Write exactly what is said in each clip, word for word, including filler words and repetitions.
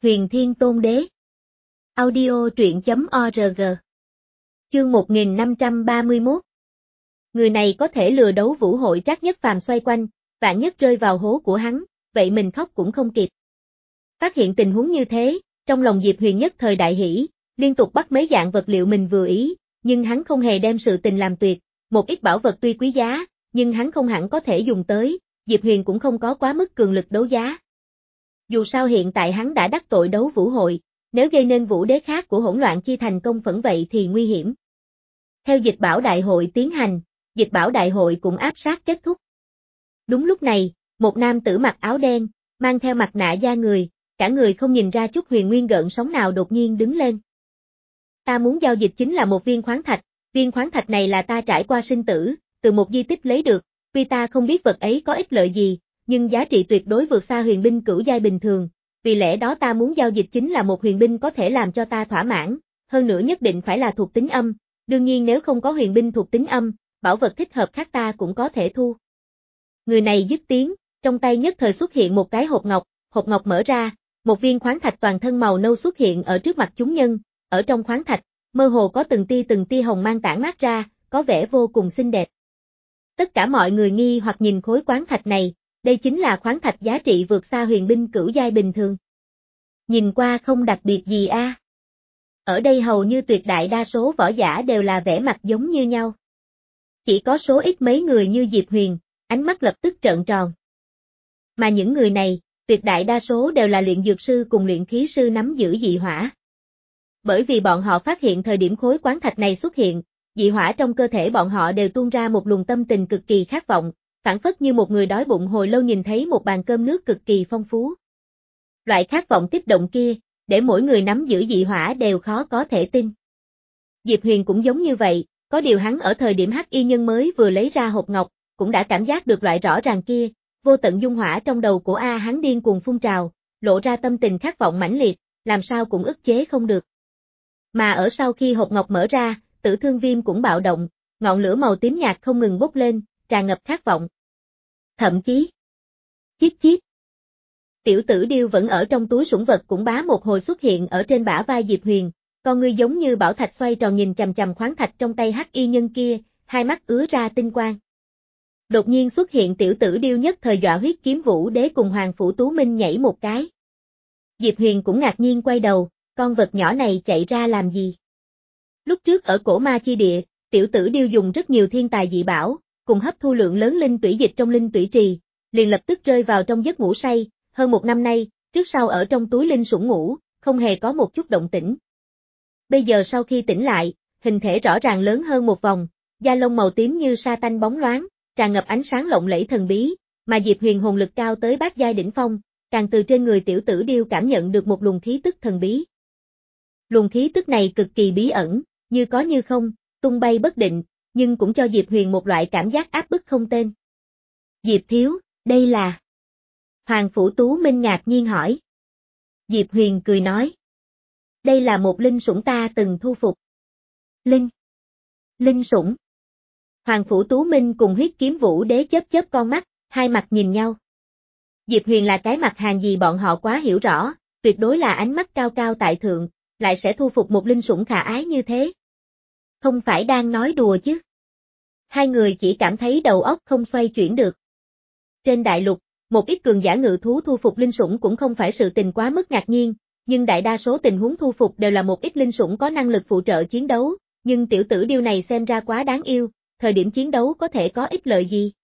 Huyền Thiên Tôn Đế. Audio truyện chấm org. Chương một nghìn năm trăm ba mươi mốt. Người này có thể lừa đấu vũ hội Trác Nhất Phàm xoay quanh, vạn nhất rơi vào hố của hắn, vậy mình khóc cũng không kịp. Phát hiện tình huống như thế, trong lòng Diệp Huyền nhất thời đại hỉ, liên tục bắt mấy dạng vật liệu mình vừa ý, nhưng hắn không hề đem sự tình làm tuyệt, một ít bảo vật tuy quý giá, nhưng hắn không hẳn có thể dùng tới, Diệp Huyền cũng không có quá mức cường lực đấu giá. Dù sao hiện tại hắn đã đắc tội đấu vũ hội, nếu gây nên vũ đế khác của hỗn loạn chi thành công phẫn vậy thì nguy hiểm. Theo dịch bảo đại hội tiến hành, dịch bảo đại hội cũng áp sát kết thúc. Đúng lúc này, một nam tử mặc áo đen, mang theo mặt nạ da người, cả người không nhìn ra chút huyền nguyên gợn sóng nào đột nhiên đứng lên. Ta muốn giao dịch chính là một viên khoáng thạch, viên khoáng thạch này là ta trải qua sinh tử, từ một di tích lấy được, tuy ta không biết vật ấy có ích lợi gì, nhưng giá trị tuyệt đối vượt xa huyền binh cửu giai bình thường, vì lẽ đó ta muốn giao dịch chính là một huyền binh có thể làm cho ta thỏa mãn, hơn nữa nhất định phải là thuộc tính âm, đương nhiên nếu không có huyền binh thuộc tính âm, bảo vật thích hợp khác ta cũng có thể thu. Người này dứt tiếng, trong tay nhất thời xuất hiện một cái hộp ngọc, hộp ngọc mở ra, một viên khoáng thạch toàn thân màu nâu xuất hiện ở trước mặt chúng nhân, ở trong khoáng thạch, mơ hồ có từng tia từng tia hồng mang tản mát ra, có vẻ vô cùng xinh đẹp. Tất cả mọi người nghi hoặc nhìn khối khoáng thạch này, đây chính là khoáng thạch giá trị vượt xa huyền binh cửu giai bình thường. Nhìn qua không đặc biệt gì a. À. Ở đây hầu như tuyệt đại đa số võ giả đều là vẻ mặt giống như nhau. Chỉ có số ít mấy người như Diệp Huyền, ánh mắt lập tức trợn tròn. Mà những người này, tuyệt đại đa số đều là luyện dược sư cùng luyện khí sư nắm giữ dị hỏa. Bởi vì bọn họ phát hiện thời điểm khối khoáng thạch này xuất hiện, dị hỏa trong cơ thể bọn họ đều tuôn ra một luồng tâm tình cực kỳ khát vọng, phản phất như một người đói bụng hồi lâu nhìn thấy một bàn cơm nước cực kỳ phong phú. Loại khát vọng kích động kia, để mỗi người nắm giữ dị hỏa đều khó có thể tin. Diệp Huyền cũng giống như vậy, có điều hắn ở thời điểm hắc y nhân mới vừa lấy ra hộp ngọc, cũng đã cảm giác được loại rõ ràng kia, vô tận dung hỏa trong đầu của A hắn điên cuồng phun trào, lộ ra tâm tình khát vọng mãnh liệt, làm sao cũng ức chế không được. Mà ở sau khi hộp ngọc mở ra, Tử Thương Viêm cũng bạo động, ngọn lửa màu tím nhạt không ngừng bốc lên, tràn ngập khát vọng. Thậm chí, chít chít. Tiểu tử điêu vẫn ở trong túi sủng vật cũng bá một hồi xuất hiện ở trên bả vai Diệp Huyền, con ngươi giống như bảo thạch xoay tròn nhìn chằm chằm khoáng thạch trong tay hắc y nhân kia, hai mắt ứa ra tinh quang. Đột nhiên xuất hiện tiểu tử điêu nhất thời dọa huyết kiếm vũ đế cùng Hoàng Phủ Tú Minh nhảy một cái. Diệp Huyền cũng ngạc nhiên quay đầu, con vật nhỏ này chạy ra làm gì? Lúc trước ở cổ ma chi địa, tiểu tử điêu dùng rất nhiều thiên tài dị bảo, cùng hấp thu lượng lớn linh tủy dịch trong linh tủy trì, liền lập tức rơi vào trong giấc ngủ say, hơn một năm nay, trước sau ở trong túi linh sủng ngủ, không hề có một chút động tĩnh. Bây giờ sau khi tỉnh lại, hình thể rõ ràng lớn hơn một vòng, da lông màu tím như sa tanh bóng loáng, tràn ngập ánh sáng lộng lẫy thần bí, mà Diệp Huyền hồn lực cao tới bát giai đỉnh phong, càng từ trên người tiểu tử điêu cảm nhận được một luồng khí tức thần bí. Luồng khí tức này cực kỳ bí ẩn, như có như không, tung bay bất định, nhưng cũng cho Diệp Huyền một loại cảm giác áp bức không tên. Diệp thiếu, đây là... Hoàng Phủ Tú Minh ngạc nhiên hỏi. Diệp Huyền cười nói. Đây là một linh sủng ta từng thu phục. Linh? Linh sủng? Hoàng Phủ Tú Minh cùng huyết kiếm vũ đế chớp chớp con mắt, hai mặt nhìn nhau. Diệp Huyền là cái mặt hàng gì bọn họ quá hiểu rõ, tuyệt đối là ánh mắt cao cao tại thượng, lại sẽ thu phục một linh sủng khả ái như thế. Không phải đang nói đùa chứ. Hai người chỉ cảm thấy đầu óc không xoay chuyển được. Trên đại lục, một ít cường giả ngự thú thu phục linh sủng cũng không phải sự tình quá mức ngạc nhiên, nhưng đại đa số tình huống thu phục đều là một ít linh sủng có năng lực phụ trợ chiến đấu, nhưng tiểu tử điêu này xem ra quá đáng yêu, thời điểm chiến đấu có thể có ích lợi gì.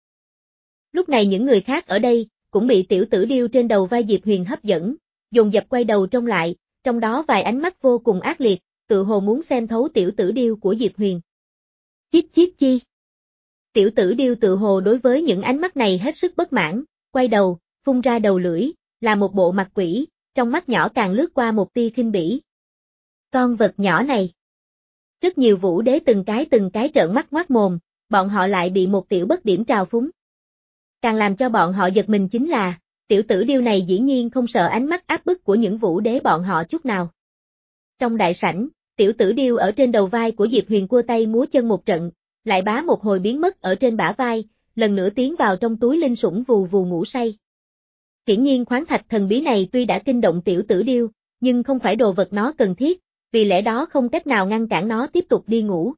Lúc này những người khác ở đây, cũng bị tiểu tử điêu trên đầu vai Diệp Huyền hấp dẫn, dồn dập quay đầu trông lại, trong đó vài ánh mắt vô cùng ác liệt, tự hồ muốn xem thấu tiểu tử điêu của Diệp Huyền. Chít chít chi. Tiểu tử điêu tự hồ đối với những ánh mắt này hết sức bất mãn, quay đầu, phun ra đầu lưỡi, là một bộ mặt quỷ, trong mắt nhỏ càng lướt qua một tia khinh bỉ. Con vật nhỏ này. Rất nhiều vũ đế từng cái từng cái trợn mắt ngoác mồm, bọn họ lại bị một tiểu bất điểm trào phúng. Càng làm cho bọn họ giật mình chính là, tiểu tử điêu này dĩ nhiên không sợ ánh mắt áp bức của những vũ đế bọn họ chút nào. Trong đại sảnh, tiểu tử điêu ở trên đầu vai của Diệp Huyền cua tay múa chân một trận, lại bá một hồi biến mất ở trên bả vai, lần nữa tiến vào trong túi linh sủng vù vù ngủ say. Hiển nhiên khoáng thạch thần bí này tuy đã kinh động tiểu tử điêu, nhưng không phải đồ vật nó cần thiết, vì lẽ đó không cách nào ngăn cản nó tiếp tục đi ngủ.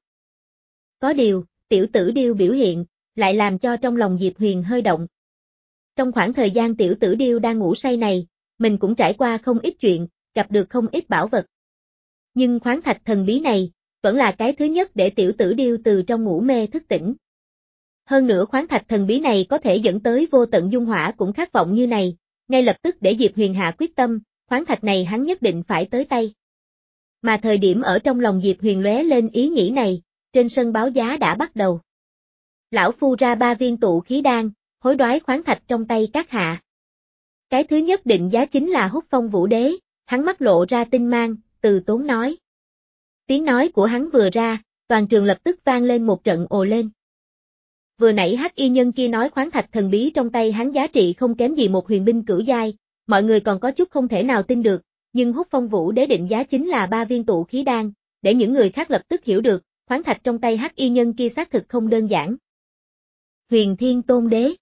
Có điều, tiểu tử điêu biểu hiện, lại làm cho trong lòng Diệp Huyền hơi động. Trong khoảng thời gian tiểu tử điêu đang ngủ say này, mình cũng trải qua không ít chuyện, gặp được không ít bảo vật. Nhưng khoáng thạch thần bí này, vẫn là cái thứ nhất để tiểu tử điêu từ trong ngủ mê thức tỉnh. Hơn nữa khoáng thạch thần bí này có thể dẫn tới vô tận dung hỏa cũng khát vọng như này, ngay lập tức để Diệp Huyền hạ quyết tâm, khoáng thạch này hắn nhất định phải tới tay. Mà thời điểm ở trong lòng Diệp Huyền lóe lên ý nghĩ này, trên sân báo giá đã bắt đầu. Lão phu ra ba viên tụ khí đan, hối đoái khoáng thạch trong tay các hạ. Cái thứ nhất định giá chính là Húc Phong Vũ Đế, hắn mắt lộ ra tinh mang, từ tốn nói. Tiếng nói của hắn vừa ra, toàn trường lập tức vang lên một trận ồ lên. Vừa nãy hắc y nhân kia nói khoáng thạch thần bí trong tay hắn giá trị không kém gì một huyền binh cửu giai, mọi người còn có chút không thể nào tin được, nhưng Húc Phong Vũ Đế định giá chính là ba viên tụ khí đan, để những người khác lập tức hiểu được, khoáng thạch trong tay hắc y nhân kia xác thực không đơn giản. Huyền Thiên Tôn Đế.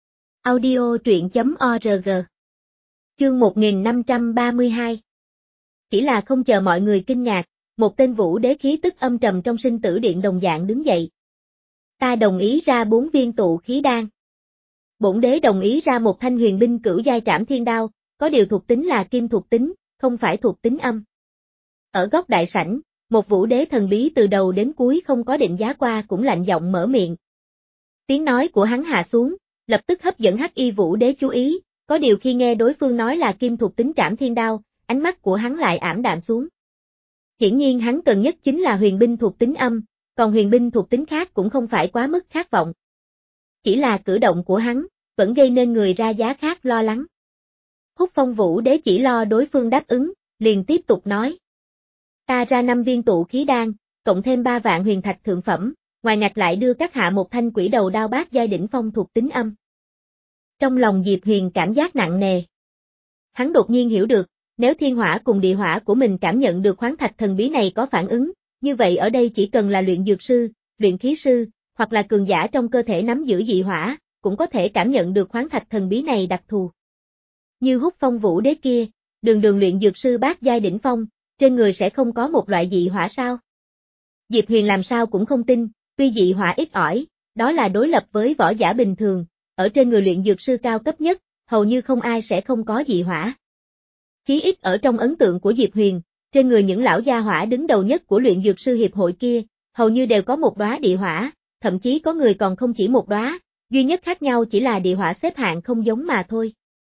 Audio truyện chấm org. Chương một nghìn năm trăm ba mươi hai. Chỉ là không chờ mọi người kinh ngạc, một tên vũ đế khí tức âm trầm trong sinh tử điện đồng dạng đứng dậy. Ta đồng ý ra bốn viên tụ khí đan. Bổn đế đồng ý ra một thanh huyền binh cửu giai trảm thiên đao, có điều thuộc tính là kim thuộc tính, không phải thuộc tính âm. Ở góc đại sảnh, một vũ đế thần bí từ đầu đến cuối không có định giá qua cũng lạnh giọng mở miệng. Tiếng nói của hắn hạ xuống, lập tức hấp dẫn hắc y vũ đế chú ý, có điều khi nghe đối phương nói là kim thuộc tính trảm thiên đao, ánh mắt của hắn lại ảm đạm xuống. Hiển nhiên hắn cần nhất chính là huyền binh thuộc tính âm, còn huyền binh thuộc tính khác cũng không phải quá mức khát vọng. Chỉ là cử động của hắn, vẫn gây nên người ra giá khác lo lắng. Húc Phong Vũ Đế chỉ lo đối phương đáp ứng, liền tiếp tục nói. Ta ra năm viên tụ khí đan, cộng thêm ba vạn huyền thạch thượng phẩm, ngoài ngạch lại đưa các hạ một thanh quỷ đầu đao bát giai đỉnh phong thuộc tính âm. Trong lòng Diệp Huyền cảm giác nặng nề. Hắn đột nhiên hiểu được, nếu thiên hỏa cùng địa hỏa của mình cảm nhận được khoáng thạch thần bí này có phản ứng, như vậy ở đây chỉ cần là luyện dược sư, luyện khí sư, hoặc là cường giả trong cơ thể nắm giữ dị hỏa, cũng có thể cảm nhận được khoáng thạch thần bí này đặc thù. Như Húc Phong Vũ Đế kia, đường đường luyện dược sư bát giai đỉnh phong, trên người sẽ không có một loại dị hỏa sao? Diệp Huyền làm sao cũng không tin, tuy dị hỏa ít ỏi, đó là đối lập với võ giả bình thường, ở trên người luyện dược sư cao cấp nhất, hầu như không ai sẽ không có dị hỏa. Chí ít ở trong ấn tượng của Diệp Huyền, trên người những lão gia hỏa đứng đầu nhất của luyện dược sư hiệp hội kia, hầu như đều có một đóa địa hỏa, thậm chí có người còn không chỉ một đóa, duy nhất khác nhau chỉ là địa hỏa xếp hạng không giống mà thôi.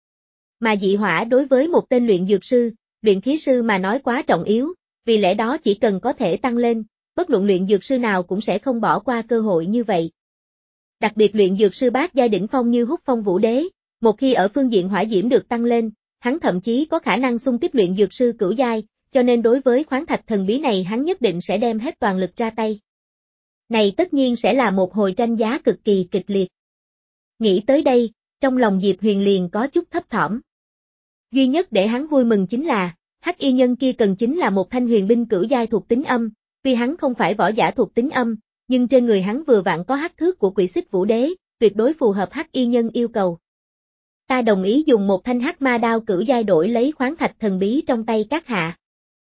Mà dị hỏa đối với một tên luyện dược sư, luyện khí sư mà nói quá trọng yếu, vì lẽ đó chỉ cần có thể tăng lên, bất luận luyện dược sư nào cũng sẽ không bỏ qua cơ hội như vậy. Đặc biệt luyện dược sư bát giai đỉnh phong như Húc Phong Vũ Đế, một khi ở phương diện hỏa diễm được tăng lên, hắn thậm chí có khả năng xung kích luyện dược sư cửu giai, cho nên đối với khoáng thạch thần bí này hắn nhất định sẽ đem hết toàn lực ra tay. Này tất nhiên sẽ là một hồi tranh giá cực kỳ kịch liệt. Nghĩ tới đây, trong lòng Diệp Huyền liền có chút thấp thỏm. Duy nhất để hắn vui mừng chính là, hắc y nhân kia cần chính là một thanh huyền binh cửu giai thuộc tính âm, tuy hắn không phải võ giả thuộc tính âm, nhưng trên người hắn vừa vặn có hắc thước của Quỷ Xích Vũ Đế, tuyệt đối phù hợp hắc y nhân yêu cầu. Ta đồng ý dùng một thanh hắc ma đao cửu giai đổi lấy khoáng thạch thần bí trong tay các hạ.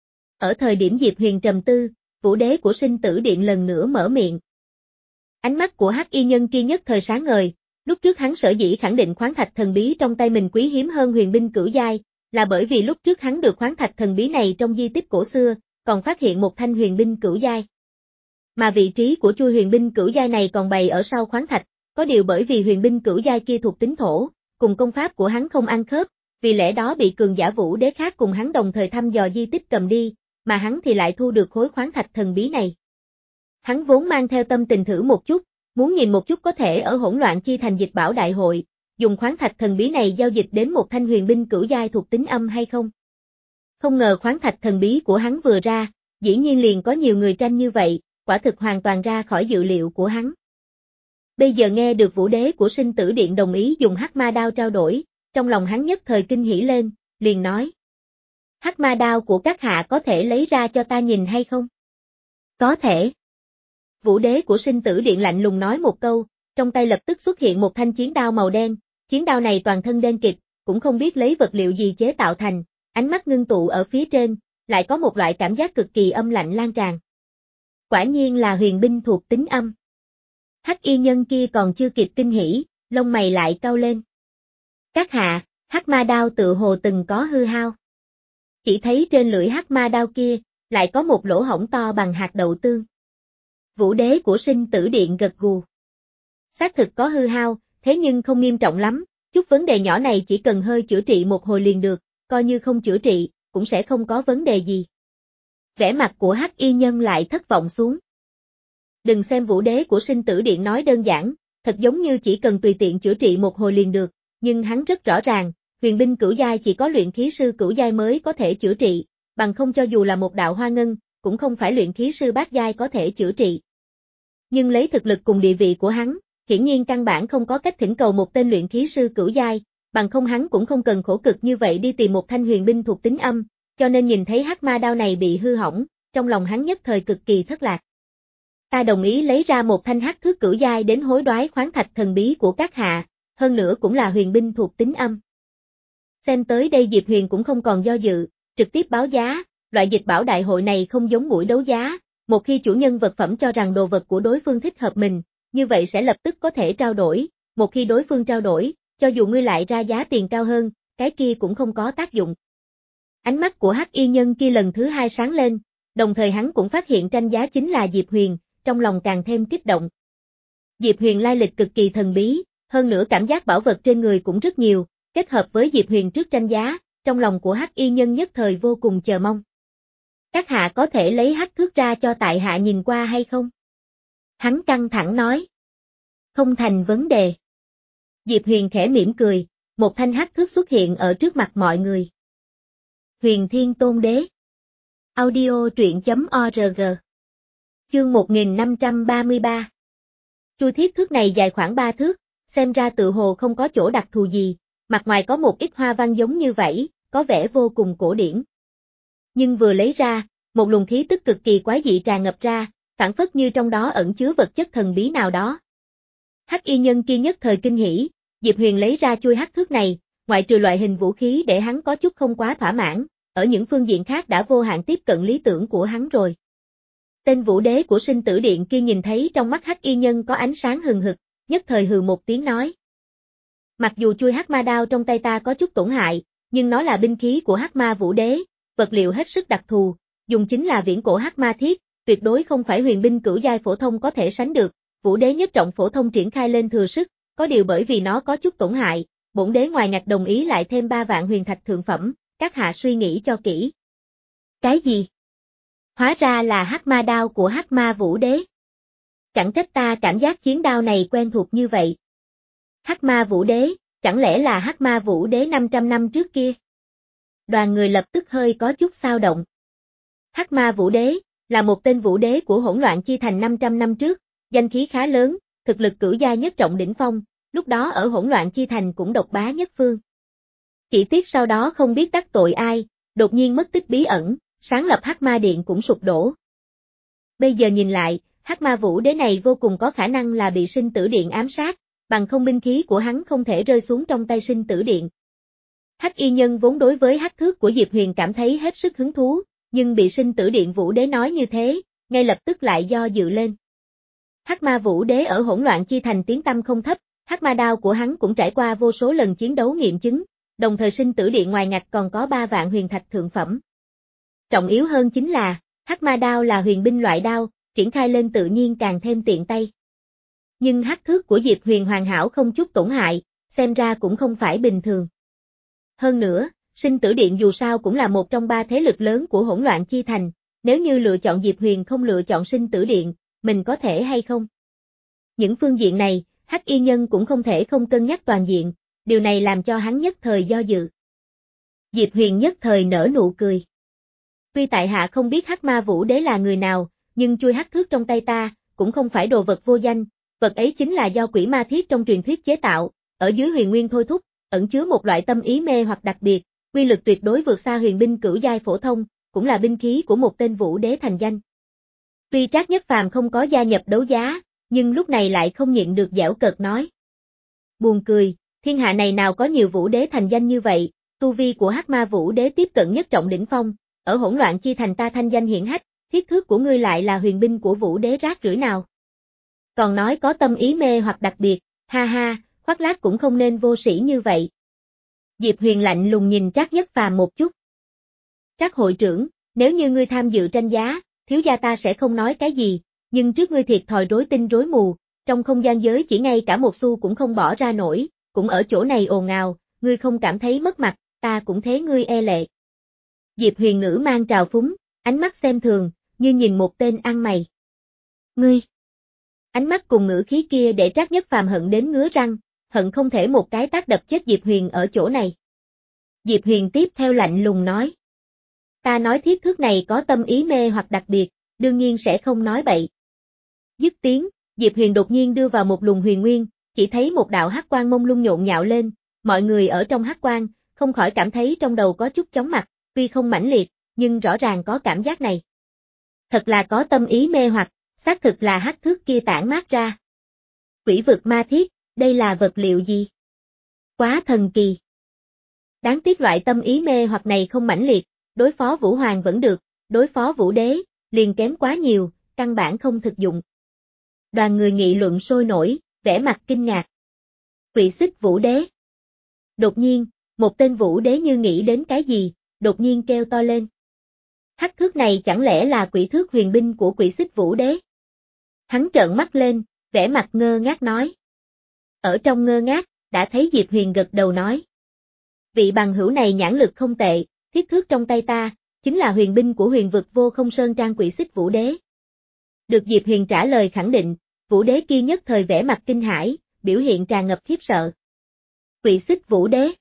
Ở thời điểm Diệp Huyền trầm tư, Vũ Đế của sinh tử điện lần nữa mở miệng. Ánh mắt của hắc y nhân kia nhất thời sáng ngời, lúc trước hắn sở dĩ khẳng định khoáng thạch thần bí trong tay mình quý hiếm hơn huyền binh cửu giai, là bởi vì lúc trước hắn được khoáng thạch thần bí này trong di tích cổ xưa, còn phát hiện một thanh huyền binh cửu giai. Mà vị trí của chui huyền binh cửu giai này còn bày ở sau khoáng thạch, có điều bởi vì huyền binh cửu giai kia thuộc tính thổ, cùng công pháp của hắn không ăn khớp, vì lẽ đó bị cường giả Vũ Đế khác cùng hắn đồng thời thăm dò di tích cầm đi, mà hắn thì lại thu được khối khoáng thạch thần bí này. Hắn vốn mang theo tâm tình thử một chút, muốn nhìn một chút có thể ở hỗn loạn chi thành dịch bảo đại hội, dùng khoáng thạch thần bí này giao dịch đến một thanh huyền binh cửu giai thuộc tính âm hay không. Không ngờ khoáng thạch thần bí của hắn vừa ra, dĩ nhiên liền có nhiều người tranh như vậy, quả thực hoàn toàn ra khỏi dự liệu của hắn. Bây giờ nghe được Vũ Đế của sinh tử điện đồng ý dùng hắc ma đao trao đổi, trong lòng hắn nhất thời kinh hỉ lên, liền nói. Hắc ma đao của các hạ có thể lấy ra cho ta nhìn hay không? Có thể. Vũ Đế của sinh tử điện lạnh lùng nói một câu, trong tay lập tức xuất hiện một thanh chiến đao màu đen, chiến đao này toàn thân đen kịt, cũng không biết lấy vật liệu gì chế tạo thành, Ánh mắt ngưng tụ ở phía trên, lại có một loại cảm giác cực kỳ âm lạnh lan tràn. Quả nhiên là huyền binh thuộc tính âm. Hắc y nhân kia còn chưa kịp kinh hỉ, lông mày lại cau lên. Các hạ, hắc ma đao tự hồ từng có hư hao. Chỉ thấy trên lưỡi hắc ma đao kia, lại có một lỗ hổng to bằng hạt đậu tương. Vũ đế của sinh tử điện gật gù. Xác thực có hư hao, thế nhưng không nghiêm trọng lắm, chút vấn đề nhỏ này chỉ cần hơi chữa trị một hồi liền được, coi như không chữa trị, cũng sẽ không có vấn đề gì. Vẻ mặt của hắc y nhân lại thất vọng xuống. Đừng xem vũ đế của sinh tử điện nói đơn giản, thật giống như chỉ cần tùy tiện chữa trị một hồi liền được, nhưng hắn rất rõ ràng, huyền binh cửu giai chỉ có luyện khí sư cửu giai mới có thể chữa trị, bằng không cho dù là một đạo hoa ngân, cũng không phải luyện khí sư bát giai có thể chữa trị. Nhưng lấy thực lực cùng địa vị của hắn, hiển nhiên căn bản không có cách thỉnh cầu một tên luyện khí sư cửu giai, bằng không hắn cũng không cần khổ cực như vậy đi tìm một thanh huyền binh thuộc tính âm, cho nên nhìn thấy hắc ma đao này bị hư hỏng, trong lòng hắn nhất thời cực kỳ thất lạc. Ta đồng ý lấy ra một thanh hắc thước cửu giai đến hối đoái khoáng thạch thần bí của các hạ, hơn nữa cũng là huyền binh thuộc tính âm. Xem tới đây Diệp Huyền cũng không còn do dự, trực tiếp báo giá, loại dịch bảo đại hội này không giống buổi đấu giá, một khi chủ nhân vật phẩm cho rằng đồ vật của đối phương thích hợp mình, như vậy sẽ lập tức có thể trao đổi, một khi đối phương trao đổi, cho dù ngươi lại ra giá tiền cao hơn, cái kia cũng không có tác dụng. Ánh mắt của hắc y nhân kia lần thứ hai sáng lên, đồng thời hắn cũng phát hiện tranh giá chính là Diệp Huyền, trong lòng càng thêm kích động. Diệp Huyền lai lịch cực kỳ thần bí, hơn nữa cảm giác bảo vật trên người cũng rất nhiều, kết hợp với Diệp Huyền trước tranh giá, trong lòng của hắc y nhân nhất thời vô cùng chờ mong. Các hạ có thể lấy hắc thước ra cho tại hạ nhìn qua hay không? Hắn căng thẳng nói. Không thành vấn đề. Diệp Huyền khẽ mỉm cười, một thanh hắc thước xuất hiện ở trước mặt mọi người. Huyền Thiên Tôn Đế. Audio truyện chấm org. Chương một nghìn năm trăm ba mươi ba. Chu thiết thước này dài khoảng ba thước, xem ra tự hồ không có chỗ đặc thù gì, mặt ngoài có một ít hoa văn giống như vảy, có vẻ vô cùng cổ điển. Nhưng vừa lấy ra, một luồng khí tức cực kỳ quái dị tràn ngập ra, phảng phất như trong đó ẩn chứa vật chất thần bí nào đó. Hắc y nhân kia nhất thời kinh hỉ, Diệp Huyền lấy ra chuôi hắc thước này, ngoại trừ loại hình vũ khí để hắn có chút không quá thỏa mãn, ở những phương diện khác đã vô hạn tiếp cận lý tưởng của hắn rồi. Tên vũ đế của sinh tử điện kia nhìn thấy trong mắt hắc y nhân có ánh sáng hừng hực, nhất thời hừ một tiếng nói. Mặc dù chuôi hắc ma đao trong tay ta có chút tổn hại, nhưng nó là binh khí của hắc ma vũ đế, vật liệu hết sức đặc thù, dùng chính là viễn cổ hắc ma thiết, tuyệt đối không phải huyền binh cửu giai phổ thông có thể sánh được, vũ đế nhất trọng phổ thông triển khai lên thừa sức, có điều bởi vì nó có chút tổn hại, bổn đế ngoài ngạch đồng ý lại thêm ba vạn huyền thạch thượng phẩm, các hạ suy nghĩ cho kỹ. Cái gì? Hóa ra là hắc ma đao của hắc ma vũ đế. Chẳng trách ta cảm giác chiến đao này quen thuộc như vậy. Hắc ma vũ đế, chẳng lẽ là hắc ma vũ đế năm trăm năm trước kia? Đoàn người lập tức hơi có chút xao động. Hắc ma vũ đế, là một tên vũ đế của hỗn loạn chi thành năm trăm năm trước, danh khí khá lớn, thực lực cửu giai nhất trọng đỉnh phong, lúc đó ở hỗn loạn chi thành cũng độc bá nhất phương. Chỉ tiếc sau đó không biết đắc tội ai, đột nhiên mất tích bí ẩn, sáng lập Hắc Ma Điện cũng sụp đổ. Bây giờ nhìn lại, Hắc Ma Vũ Đế này vô cùng có khả năng là bị sinh tử điện ám sát, bằng không binh khí của hắn không thể rơi xuống trong tay sinh tử điện. Hắc y nhân vốn đối với hắc thước của Diệp Huyền cảm thấy hết sức hứng thú, nhưng bị sinh tử điện Vũ Đế nói như thế, ngay lập tức lại do dự lên. Hắc Ma Vũ Đế ở hỗn loạn chi thành tiếng tăm không thấp, hắc ma đao của hắn cũng trải qua vô số lần chiến đấu nghiệm chứng, đồng thời sinh tử điện ngoài ngạch còn có ba vạn huyền thạch thượng phẩm. Trọng yếu hơn chính là, hắc ma đao là huyền binh loại đao, triển khai lên tự nhiên càng thêm tiện tay. Nhưng hắc thước của Diệp Huyền hoàn hảo không chút tổn hại, xem ra cũng không phải bình thường. Hơn nữa, sinh tử điện dù sao cũng là một trong ba thế lực lớn của hỗn loạn chi thành, nếu như lựa chọn Diệp Huyền không lựa chọn sinh tử điện, mình có thể hay không? Những phương diện này, hắc y nhân cũng không thể không cân nhắc toàn diện, điều này làm cho hắn nhất thời do dự. Diệp Huyền nhất thời nở nụ cười. Tuy tại hạ không biết hắc ma vũ đế là người nào, nhưng chuôi hắc thước trong tay ta, cũng không phải đồ vật vô danh, vật ấy chính là do quỷ ma thiết trong truyền thuyết chế tạo, ở dưới huyền nguyên thôi thúc, ẩn chứa một loại tâm ý mê hoặc đặc biệt, quy lực tuyệt đối vượt xa huyền binh cửu giai phổ thông, cũng là binh khí của một tên vũ đế thành danh. Tuy Trác Nhất Phàm không có gia nhập đấu giá, nhưng lúc này lại không nhịn được giễu cợt nói. Buồn cười, thiên hạ này nào có nhiều vũ đế thành danh như vậy, Tu vi của Hắc Ma Vũ Đế tiếp cận nhất trọng đỉnh phong, ở hỗn loạn chi thành ta thanh danh hiển hách, thiết thước của ngươi lại là huyền binh của Vũ Đế rác rưởi nào. Còn nói có tâm ý mê hoặc đặc biệt, ha ha, khoác lác cũng không nên vô sĩ như vậy. Diệp Huyền lạnh lùng nhìn Trác Nhất Phàm một chút. Trác hội trưởng, nếu như ngươi tham dự tranh giá, thiếu gia ta sẽ không nói cái gì, nhưng trước ngươi thiệt thòi rối tinh rối mù, trong không gian giới chỉ ngay cả một xu cũng không bỏ ra nổi, cũng ở chỗ này ồn ào, ngươi không cảm thấy mất mặt, ta cũng thế ngươi e lệ. Diệp Huyền ngữ mang trào phúng, ánh mắt xem thường, như nhìn một tên ăn mày. Ngươi! Ánh mắt cùng ngữ khí kia để Trác Nhất Phàm hận đến ngứa răng, hận không thể một cái tát đập chết Diệp Huyền ở chỗ này. Diệp Huyền tiếp theo lạnh lùng nói. Ta nói thiết thước này có tâm ý mê hoặc đặc biệt, đương nhiên sẽ không nói bậy. Dứt tiếng, Diệp Huyền đột nhiên đưa vào một luồng huyền nguyên, chỉ thấy một đạo hắc quang mông lung nhộn nhạo lên, mọi người ở trong hắc quang, không khỏi cảm thấy trong đầu có chút chóng mặt, tuy không mãnh liệt, nhưng rõ ràng có cảm giác này. Thật là có tâm ý mê hoặc, xác thực là hắc thước kia tản mát ra. Quỷ vực ma thiết, đây là vật liệu gì? Quá thần kỳ. Đáng tiếc loại tâm ý mê hoặc này không mãnh liệt, đối phó Vũ Hoàng vẫn được, đối phó Vũ Đế, liền kém quá nhiều, căn bản không thực dụng. Đoàn người nghị luận sôi nổi, vẻ mặt kinh ngạc. Quỷ xích Vũ Đế. Đột nhiên, một tên Vũ Đế như nghĩ đến cái gì, đột nhiên kêu to lên. Hắc thước này chẳng lẽ là quỷ thước huyền binh của quỷ xích Vũ Đế? Hắn trợn mắt lên, vẻ mặt ngơ ngác nói. Ở trong ngơ ngác, đã thấy Diệp Huyền gật đầu nói. Vị bằng hữu này nhãn lực không tệ, thiết thước trong tay ta, chính là huyền binh của huyền vực Vô Không Sơn Trang quỷ xích Vũ Đế. Được Diệp Huyền trả lời khẳng định, Vũ Đế kia nhất thời vẻ mặt kinh hãi, biểu hiện tràn ngập khiếp sợ. Quỷ xích Vũ Đế.